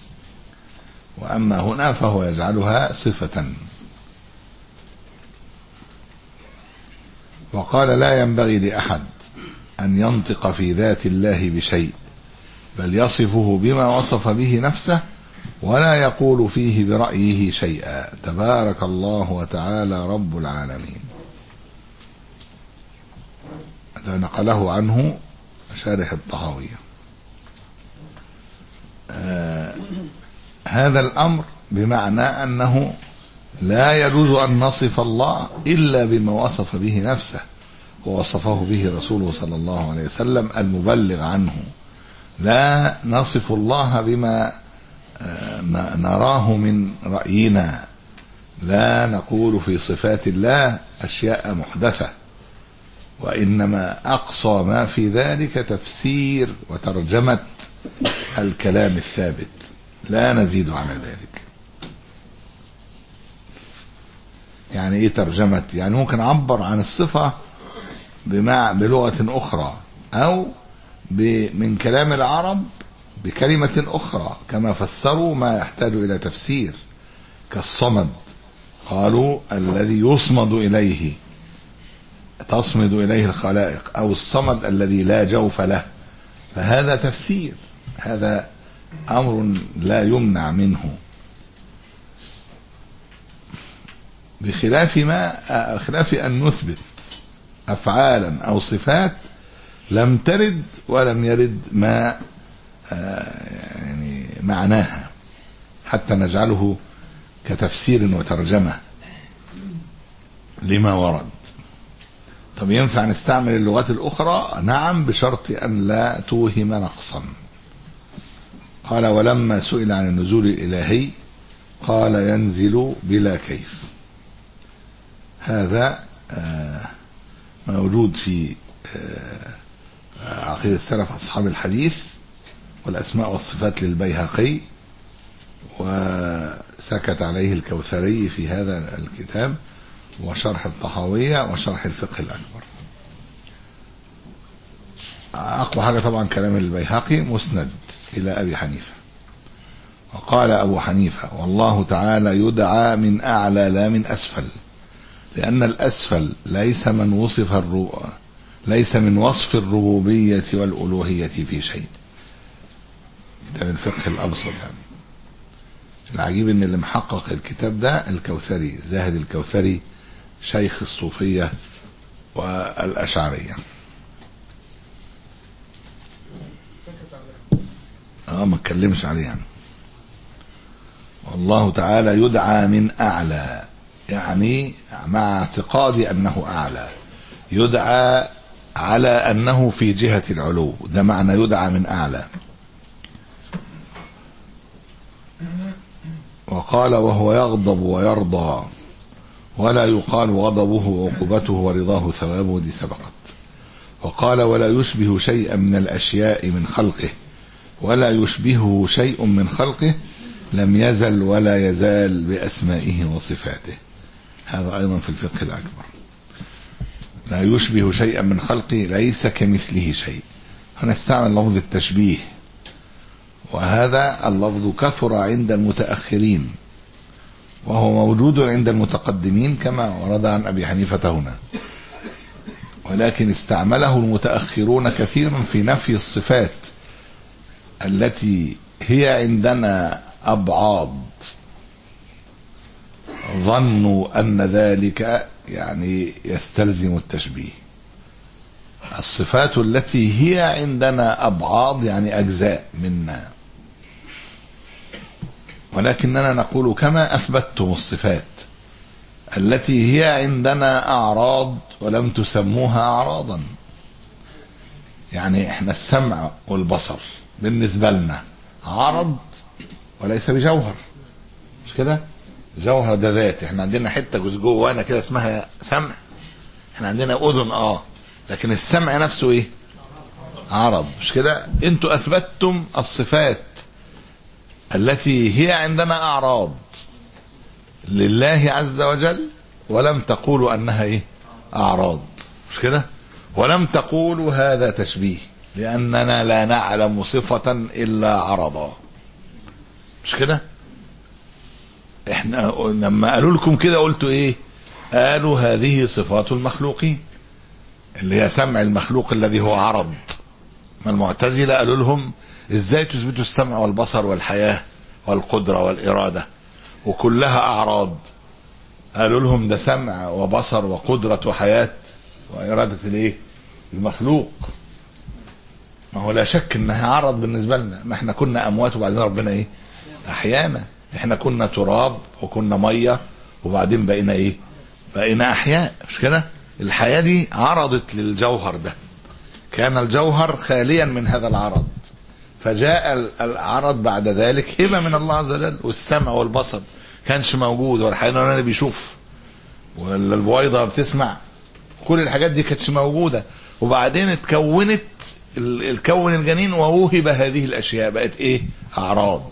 وأما هنا فهو يجعلها صفة. وقال لا ينبغي لأحد أن ينطق في ذات الله بشيء بل يصفه بما وصف به نفسه ولا يقول فيه برأيه شيئا تبارك الله وتعالى رب العالمين. هذا نقله عنه شارح الطحاوية. آه هذا الأمر بمعنى أنه لا يجوز أن نصف الله إلا بما وصف به نفسه ووصفه به رسوله صلى الله عليه وسلم المبلغ عنه. لا نصف الله بما نراه من رأينا، لا نقول في صفات الله أشياء محدثة، وإنما أقصى ما في ذلك تفسير وترجمة الكلام الثابت، لا نزيد على ذلك. يعني إيه ترجمة؟ يعني ممكن أعبر عن الصفة بمع بلغة أخرى أو من كلام العرب بكلمة أخرى، كما فسروا ما يحتاج إلى تفسير، كالصمد قالوا الذي يصمد إليه تصمد إليه الخلائق، أو الصمد الذي لا جوف له، فهذا تفسير، هذا أمر لا يمنع منه، بخلاف ما خلاف أن نثبت أفعالا أو صفات لم ترد ولم يرد ما يعني معناها حتى نجعله كتفسير وترجمة لما ورد. طب ينفع نستعمل اللغات الأخرى؟ نعم، بشرط أن لا توهم نقصا. قال ولما سئل عن النزول الإلهي قال ينزل بلا كيف. هذا موجود في عقيدة السلف أصحاب الحديث والأسماء والصفات للبيهقي، وسكت عليه الكوثري في هذا الكتاب، وشرح الطحاوية وشرح الفقه الأكبر. أقوى حاجة طبعا كلام البيهقي مسند إلى أبي حنيفة. وقال أبو حنيفة والله تعالى يدعى من أعلى لا من أسفل، لأن الأسفل ليس من وصف الرؤى ليس من وصف الربوبية والألوهية في شيء. كتاب الفقه الأبسط. يعني العجيب ان اللي محقق الكتاب ده الكوثري، زاهد الكوثري، شيخ الصوفية والأشعرية. اه ما اتكلمش عليه يعني. والله تعالى يدعى من أعلى، يعني مع اعتقادي أنه أعلى، يدعى على أنه في جهة العلو، ده معنى يدعى من أعلى. وقال وهو يغضب ويرضى ولا يقال غضبه وعقوبته ورضاه ثوابه، دي سبقت. وقال ولا يشبه شيئا من الأشياء من خلقه ولا يشبهه شيء من خلقه، لم يزل ولا يزال بأسمائه وصفاته. هذا أيضا في الفقه الأكبر. لا يشبه شيئا من خلقه، ليس كمثله شيء. هنا استعمل لفظ التشبيه، وهذا اللفظ كثر عند المتأخرين وهو موجود عند المتقدمين كما ورد عن أبي حنيفة هنا، ولكن استعمله المتأخرون كثيرا في نفي الصفات التي هي عندنا أبعاض، ظنوا أن ذلك يعني يستلزم التشبيه. الصفات التي هي عندنا أبعاض يعني أجزاء منا، ولكننا نقول كما أثبتتم الصفات التي هي عندنا أعراض ولم تسموها أعراضا. يعني احنا السمع والبصر بالنسبة لنا عرض وليس بجوهر، مش كده؟ جوهر ده ذات. احنا عندنا حتة جزء جوانا كده اسمها سمع، احنا عندنا أذن اه لكن السمع نفسه ايه؟ عرض، مش كده؟ انتوا اثبتتم الصفات التي هي عندنا اعراض لله عز وجل ولم تقولوا انها ايه؟ اعراض، مش كده؟ ولم تقولوا هذا تشبيه، لاننا لا نعلم صفة الا عرضا، مش كده؟ احنا لما قالوا لكم كده قلتوا ايه؟ قالوا هذه صفات المخلوقين، اللي هي سمع المخلوق الذي هو عرض. ما المعتزلة قالوا لهم ازاي تثبتوا السمع والبصر والحياة والقدرة والإرادة وكلها أعراض؟ قالوا لهم ده سمع وبصر وقدرة وحياة وإرادة الايه؟ المخلوق. ما هو لا شك انها عرض بالنسبة لنا، ما احنا كنا اموات وبعدين ربنا ايه؟ احيانا. احنا كنا تراب وكنا مية وبعدين بقينا ايه؟ بقينا احياء، مش كده؟ الحياة دي عرضت للجوهر ده، كان الجوهر خاليا من هذا العرض، فجاء العرض بعد ذلك هبة من الله عز وجل. والسمع والبصر كانش موجود، والحيوان اللي بيشوف ولا البويضة بتسمع، كل الحاجات دي كانتش موجودة، وبعدين اتكونت الكون الجنين ووهب هذه الاشياء، بقت ايه؟ اعراض.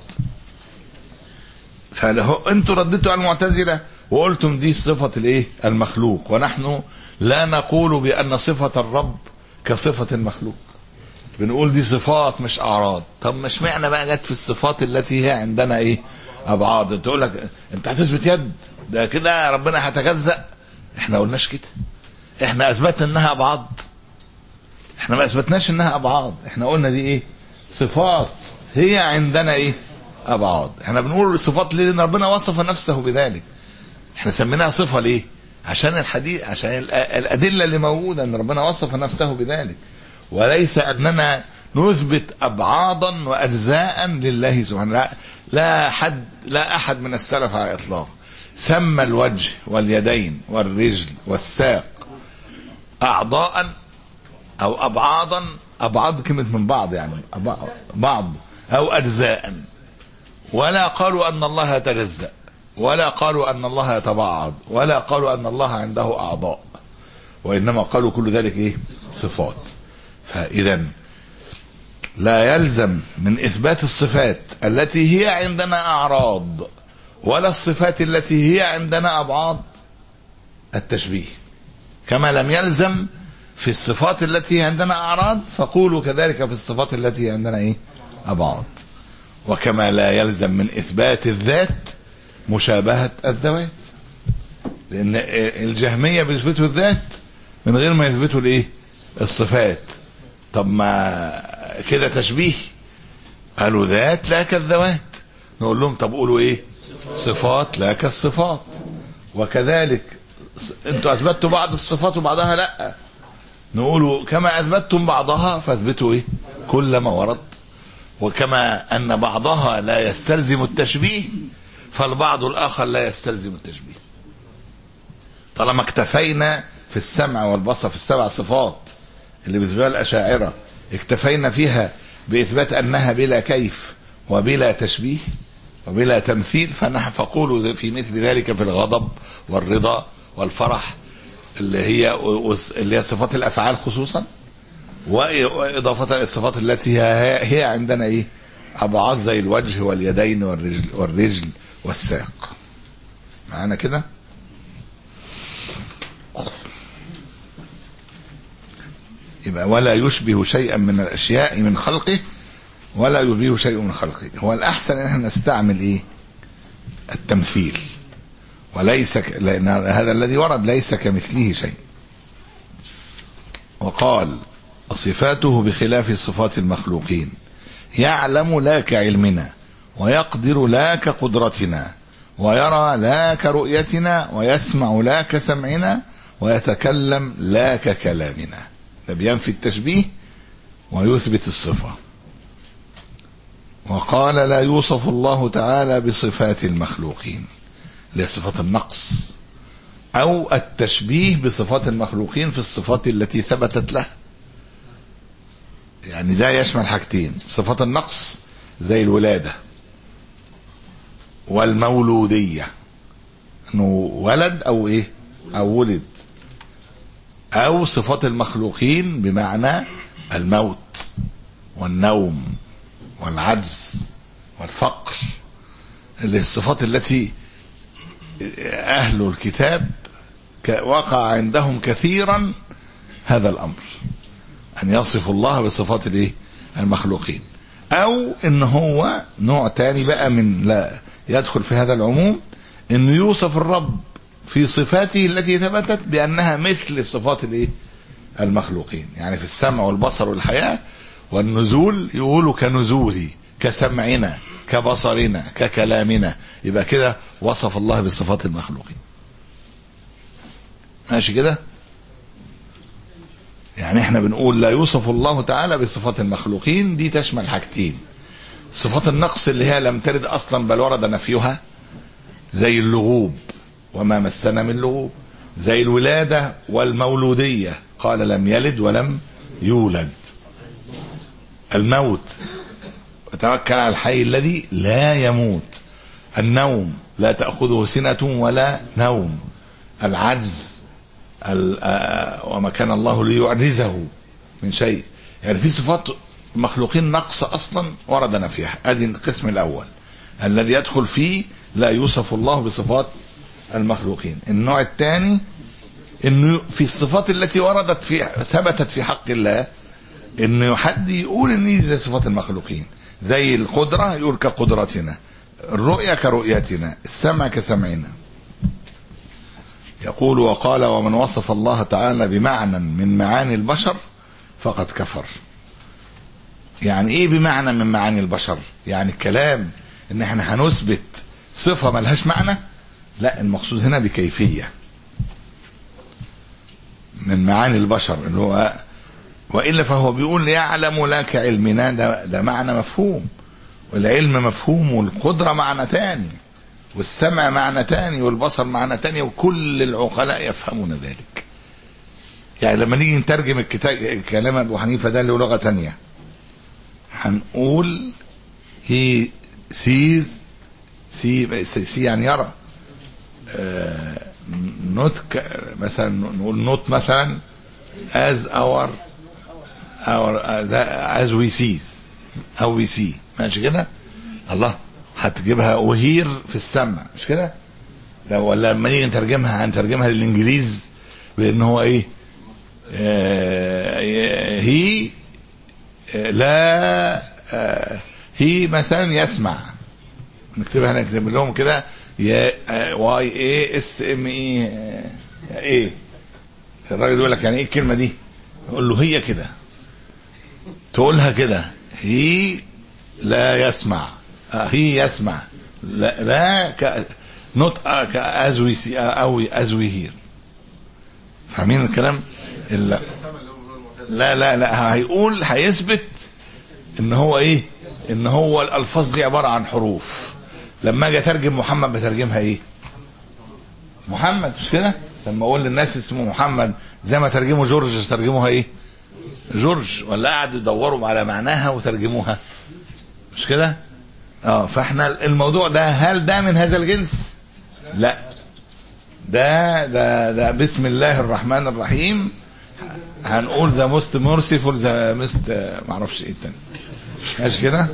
فانتوا رديتوا على المعتزلة وقلتم دي صفة الايه؟ المخلوق، ونحن لا نقول بان صفة الرب كصفة المخلوق، بنقول دي صفات مش اعراض. طب مش معنى بقى جت في الصفات التي هي عندنا ايه؟ ابعاد. تقول لك انت هتثبت يد ده كده ربنا هتجزأ؟ احنا قلناش كده، احنا اثبتنا انها ابعاد، احنا ما اثبتناش انها ابعاد، احنا قلنا دي ايه؟ صفات هي عندنا ايه؟ ابعاد. احنا بنقول صفات ليه؟ لان ربنا وصف نفسه بذلك. احنا سميناها صفة ليه؟ عشان الحديث، عشان الادلة اللي موجودة ان ربنا وصف نفسه بذلك، وليس اننا نثبت ابعادا واجزاء لله سبحانه. لا, لا حد لا احد من السلف على الاطلاق سمى الوجه واليدين والرجل والساق اعضاء او ابعاضا، ابعاد كلمة من بعض يعني بعض، او اجزاء، ولا قالوا ان الله يتجزأ، ولا قالوا ان الله يتبعض، ولا قالوا ان الله عنده اعضاء، وانما قالوا كل ذلك ايه؟ صفات. فاذا لا يلزم من اثبات الصفات التي هي عندنا اعراض ولا الصفات التي هي عندنا ابعاد التشبيه، كما لم يلزم في الصفات التي عندنا اعراض فقولوا كذلك في الصفات التي عندنا ايه؟ ابعاد. وكما لا يلزم من اثبات الذات مشابهة الذوات، لان الجهمية بيثبتوا الذات من غير ما يثبتوا الايه؟ الصفات. طب ما كده تشبيه، قالوا ذات لا كالذوات، نقول لهم طب قولوا ايه؟ صفات لا كالصفات. وكذلك انتوا اثبتوا بعض الصفات وبعضها لا، نقولوا كما اثبتتم بعضها فاثبتوا ايه؟ كل ما ورد. وكما ان بعضها لا يستلزم التشبيه فالبعض الاخر لا يستلزم التشبيه. طالما اكتفينا في السمع والبصر في السبع صفات اللي بيثبتها الاشاعرة، اكتفينا فيها باثبات انها بلا كيف وبلا تشبيه وبلا تمثيل، فنحن فقولوا في مثل ذلك في الغضب والرضا والفرح اللي هي اللي هي صفات الافعال خصوصا، واضافه الصفات التي هي عندنا ايه؟ ابعاد زي الوجه واليدين والرجل والرجل والساق. معانا كده؟ يبقى ولا يشبه شيئا من الاشياء من خلقه ولا يشبه شيء من خلقه. هو الاحسن ان احنا نستعمل ايه؟ التمثيل، وليس ك... لان هذا الذي ورد ليس كمثله شيء. وقال صفاته بخلاف صفات المخلوقين، يعلم لا كعلمنا، ويقدر لا كقدرتنا، ويرى لا كرؤيتنا، ويسمع لا كسمعنا، ويتكلم لا ككلامنا. ده بينفي التشبيه ويثبت الصفة. وقال لا يوصف الله تعالى بصفات المخلوقين، لصفة النقص أو التشبيه بصفات المخلوقين في الصفات التي ثبتت له. يعني ده يشمل حاجتين، صفات النقص زي الولادة والمولودية، انه ولد او ايه؟ او ولد. او صفات المخلوقين بمعنى الموت والنوم والعجز والفقر، اللي الصفات التي اهل الكتاب وقع عندهم كثيرا هذا الامر، ان يصف الله بصفات الايه؟ المخلوقين. او ان هو نوع تاني بقى من لا يدخل في هذا العموم، انه يوصف الرب في صفاته التي ثبتت بانها مثل صفات الايه؟ المخلوقين. يعني في السمع والبصر والحياة والنزول يقولوا كنزولي، كسمعنا، كبصرنا، ككلامنا، يبقى كده وصف الله بصفات المخلوقين. ماشي كده؟ يعني احنا بنقول لا يوصف الله تعالى بصفات المخلوقين، دي تشمل حاجتين: صفات النقص اللي هي لم ترد اصلا بل ورد نفيها، زي اللغوب وما مسنا من لغوب، زي الولادة والمولودية، قال لم يلد ولم يولد. الموت، وتوكل على الحي الذي لا يموت. النوم، لا تأخذه سنة ولا نوم. العجز، وما كان الله ليعجزه من شيء. يعني في صفات مخلوقين نقص اصلا ورد نفيها، هذه القسم الاول الذي يدخل فيه لا يوصف الله بصفات المخلوقين. النوع الثاني انه في الصفات التي وردت في ثبتت في حق الله، انه حد يقول ان دي زي صفات المخلوقين، زي القدرة يقول كقدرتنا، الرؤية كرؤيتنا، السمع كسمعنا. يقول وقال ومن وصف الله تعالى بمعنى من معاني البشر فقد كفر. يعني ايه بمعنى من معاني البشر؟ يعني الكلام ان احنا هنثبت صفة ملهاش معنى؟ لا، المقصود هنا بكيفية من معاني البشر، اللي هو وإلا فهو بيقول يعلم لا كعلمنا، ده, ده معنى مفهوم، والعلم مفهوم، والقدرة معنى تاني، والسمع معنى تاني، والبصر معنى تاني، وكل العقلاء يفهمون ذلك. يعني لما نيجي نترجم الكتاب كلام ابو حنيفه ده له لغه تانية، هنقول he sees see see يعني يرى، نوت مثلا، نقول نوت مثلا as our our as we see how we see. ماشي كده؟ الله هتجيبها وهير في السمع، مش كده؟ لو لما نيجي نترجمها هنترجمها للانجليز بان هو ايه؟ آه هي آه لا آه هي مثلا يسمع، نكتبها نكتب لهم كده يا واي اي اس ام اي ايه. الراجل يقول لك يعني ايه الكلمه دي؟ يقول له هي كده، تقولها كده هي لا يسمع، هي يسمع، لا لا ك not as we see او as we hear. فاهمين الكلام؟ لا لا لا, لا. هيقول هيثبت ان هو ايه؟ ان هو الالفاظ دي عباره عن حروف. لما اجي اترجم محمد بترجمها ايه؟ محمد، مش كده؟ لما اقول للناس اسمه محمد زي ما ترجموا جورج ترجموها ايه؟ جورج. ولا قعدوا يدوروا على معناها وترجموها، مش كده؟ اه فاحنا الموضوع ده هل ده من هذا الجنس؟ لا، ده ده ده بسم الله الرحمن الرحيم هنقول ذا موست ميرسيفول ذا مست معرفش ايه التاني، ماشي كده؟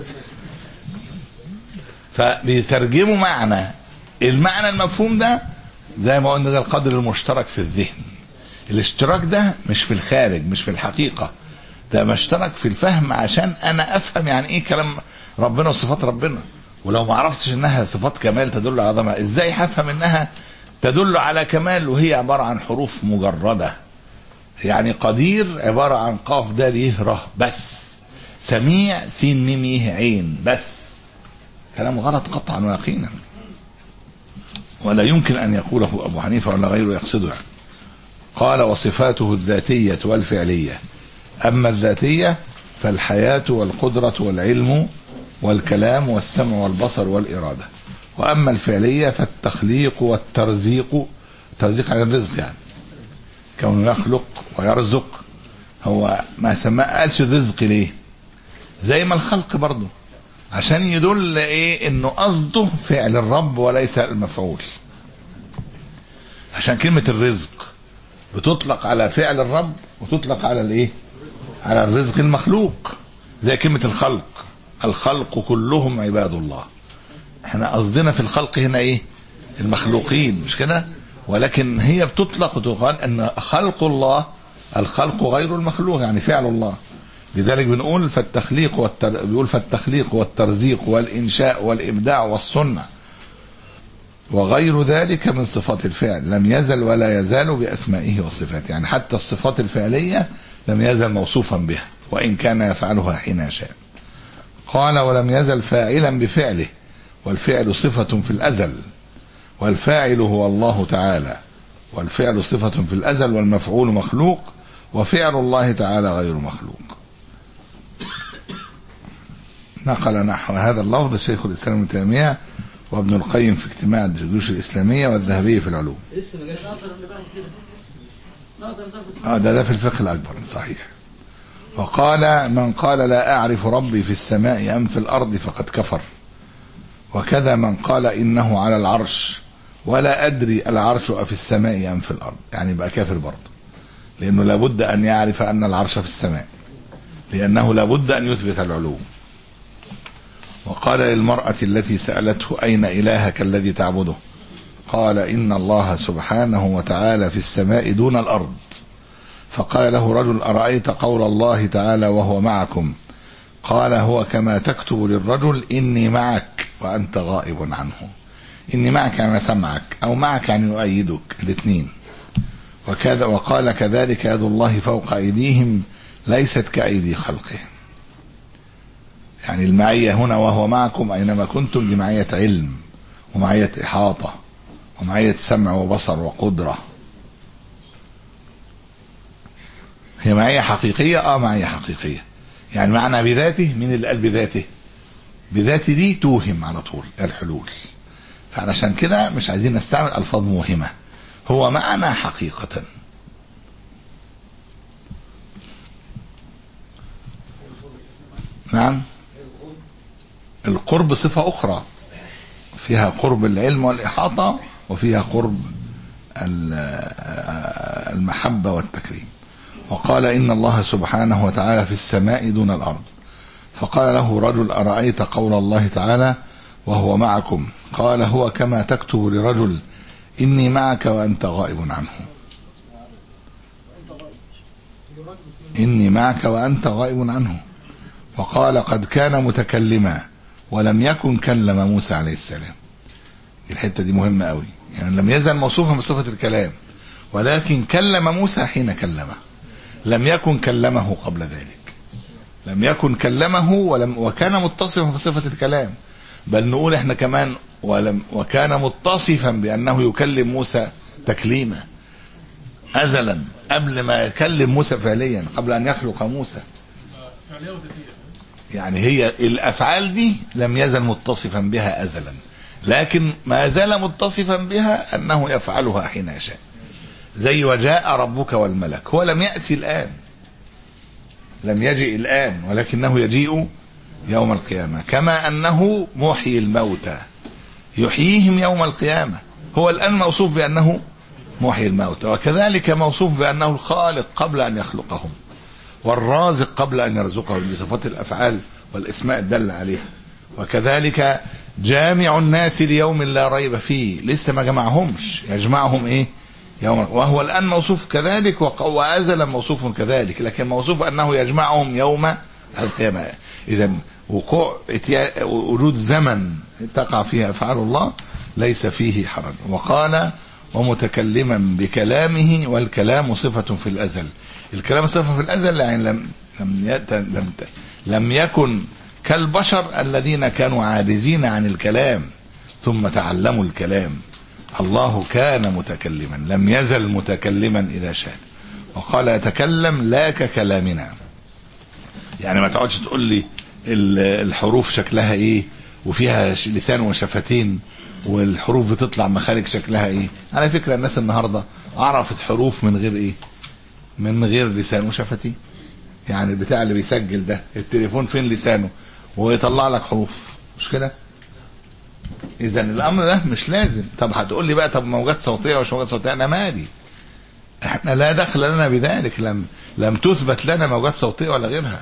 فبيترجموا معنى، المعنى المفهوم ده زي ما قلنا ده القدر المشترك في الذهن. الاشتراك ده مش في الخارج، مش في الحقيقة، ده مشترك في الفهم عشان انا افهم يعني ايه كلام ربنا وصفات ربنا. ولو ما عرفتش انها صفات كمال تدل على عظمه، ازاي هفهم انها تدل على كمال وهي عباره عن حروف مجرده؟ يعني قدير عباره عن قاف دال يه ره بس، سميع سين ميم يه عين بس. كلام غلط قطعا ويقينا، ولا يمكن ان يقوله ابو حنيفه ولا غيره يقصده. يعني قال وصفاته الذاتيه والفعليه، اما الذاتيه فالحياه والقدره والعلم والكلام والسمع والبصر والإرادة، وأما الفعلية فالتخليق والترزيق. ترزيق على الرزق، يعني كونه يخلق ويرزق. هو ما سمى قالش الرزق ليه؟ زي ما الخلق برضه عشان يدل ايه؟ انه قصده فعل الرب وليس المفعول. عشان كلمة الرزق بتطلق على فعل الرب وتطلق على الايه؟ على الرزق المخلوق. زي كلمة الخلق، الخلق كلهم عباد الله. احنا قصدنا في الخلق هنا ايه؟ المخلوقين، مش كده؟ ولكن هي بتطلق وتقال ان خلق الله الخلق غير المخلوق، يعني فعل الله. لذلك بنقول فالتخليق والتر... بيقول فالتخليق والترزيق والانشاء والابداع والصنع وغير ذلك من صفات الفعل لم يزل ولا يزال بأسمائه وصفاته، يعني حتى الصفات الفعلية لم يزل موصوفا بها وإن كان يفعلها حين يشاء. قال ولم يزل فاعلا بفعله، والفعل صفة في الأزل، والفاعل هو الله تعالى، والفعل صفة في الأزل، والمفعول مخلوق، وفعل الله تعالى غير مخلوق. نقل نحو هذا اللفظ شيخ الإسلام ابن تيمية وابن القيم في اجتماع الجيوش الإسلامية والذهبي في العلوم. اه ده ده في الفقه الأكبر صحيح. وقال من قال لا أعرف ربي في السماء أم في الأرض فقد كفر، وكذا من قال إنه على العرش ولا أدري العرش أفي السماء أم في الأرض، يعني بقى كافر برضه، لأنه لابد أن يعرف أن العرش في السماء، لأنه لابد أن يثبت العلو. وقال للمرأة التي سألته أين إلهك الذي تعبده؟ قال إن الله سبحانه وتعالى في السماء دون الأرض. فقال له رجل أرأيت قول الله تعالى وهو معكم؟ قال هو كما تكتب للرجل إني معك وأنت غائب عنه. إني معك يعني سمعك، أو معك يعني يؤيدك، الاثنين. وكذا وقال كذلك يد الله فوق أيديهم ليست كأيدي خلقه، يعني المعية هنا وهو معكم أينما كنتم دي معية علم ومعية إحاطة ومعية سمع وبصر وقدرة. هي معية حقيقية، اه معية حقيقية، يعني معنى بذاته. من اللي قال بذاته؟ بذاته دي توهم على طول الحلول، فعلشان كده مش عايزين نستعمل ألفاظ موهمة، هو معنى حقيقة. نعم القرب صفة أخرى، فيها قرب العلم والإحاطة وفيها قرب المحبة والتكريم. وقال إن الله سبحانه وتعالى في السماء دون الأرض. فقال له رجل أرأيت قول الله تعالى وهو معكم؟ قال هو كما تكتب لرجل إني معك وأنت غائب عنه. إني معك وأنت غائب عنه. وقال قد كان متكلما ولم يكن كلم موسى عليه السلام. الحتة دي مهمة قوي، يعني لم يزل موصوفا بصفة الكلام، ولكن كلم موسى حين كلمه، لم يكن كلمه قبل ذلك، لم يكن كلمه ولم وكان متصفا بصفة الكلام، بل نقول احنا كمان ولم وكان متصفا بأنه يكلم موسى تكليما أزلا، قبل ما يكلم موسى فعليا، قبل أن يخلق موسى. يعني هي الأفعال دي لم يزل متصفا بها أزلا، لكن ما زال متصفا بها أنه يفعلها حين يشاء. زي وجاء ربك والملك، هو لم يأتي الآن، لم يجئ الآن، ولكنه يجيء يوم القيامة. كما أنه محيي الموتى يحييهم يوم القيامة، هو الآن موصوف بأنه محيي الموتى، وكذلك موصوف بأنه الخالق قبل أن يخلقهم، والرازق قبل أن يرزقهم، بصفات الأفعال والاسماء الدل عليها. وكذلك جامع الناس ليوم لا ريب فيه، لسه ما جمعهمش، يجمعهم ايه يوم، وهو الآن موصوف كذلك، وأزلا موصوف كذلك، لكن موصوف أنه يجمعهم يوم القيامة. إذا وقوع وجود زمن تقع فيه أفعال الله ليس فيه حرج. وقال ومتكلما بكلامه، والكلام صفة في الأزل. الكلام صفة في الأزل، يعني لم لم لم, لم يكن كالبشر الذين كانوا عاجزين عن الكلام ثم تعلموا الكلام. الله كان متكلما، لم يزل متكلما إذا شاء. وقال يتكلم لا ككلامنا، يعني ما تقعدش تقول لي الحروف شكلها ايه وفيها لسان وشفتين والحروف بتطلع مخارج شكلها ايه. على فكرة الناس النهاردة عرفت حروف من غير ايه، من غير لسان وشفتين. يعني البتاع اللي بيسجل ده التليفون فين لسانه ويطلع لك حروف، مش كده؟ اذا الامر ده مش لازم. طب هتقول لي بقى طب موجات صوتيه ومش موجات صوتيه، انا مالي، احنا لا دخل لنا بذلك، لم لم تثبت لنا موجات صوتيه ولا غيرها.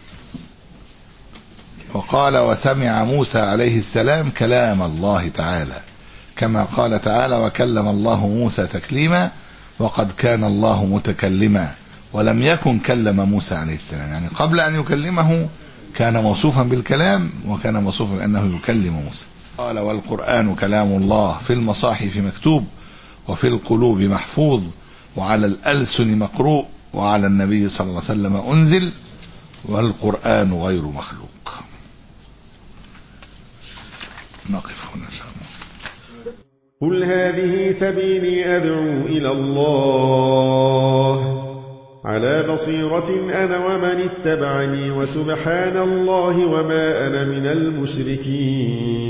وقال وسمع موسى عليه السلام كلام الله تعالى، كما قال تعالى وكلم الله موسى تكليما، وقد كان الله متكلما ولم يكن كلم موسى عليه السلام. يعني قبل أن يكلمه كان موصوفا بالكلام، وكان موصوفا بأنه يكلم موسى. قال والقرآن كلام الله في المصاحف مكتوب وفي القلوب محفوظ وعلى الألسن مقروء وعلى النبي صلى الله عليه وسلم أنزل والقرآن غير مخلوق. نقف هنا إن شاء الله. قل هذه سبيلي أدعو إلى الله على بصيرة أنا ومن اتبعني وسبحان الله وما أنا من المشركين.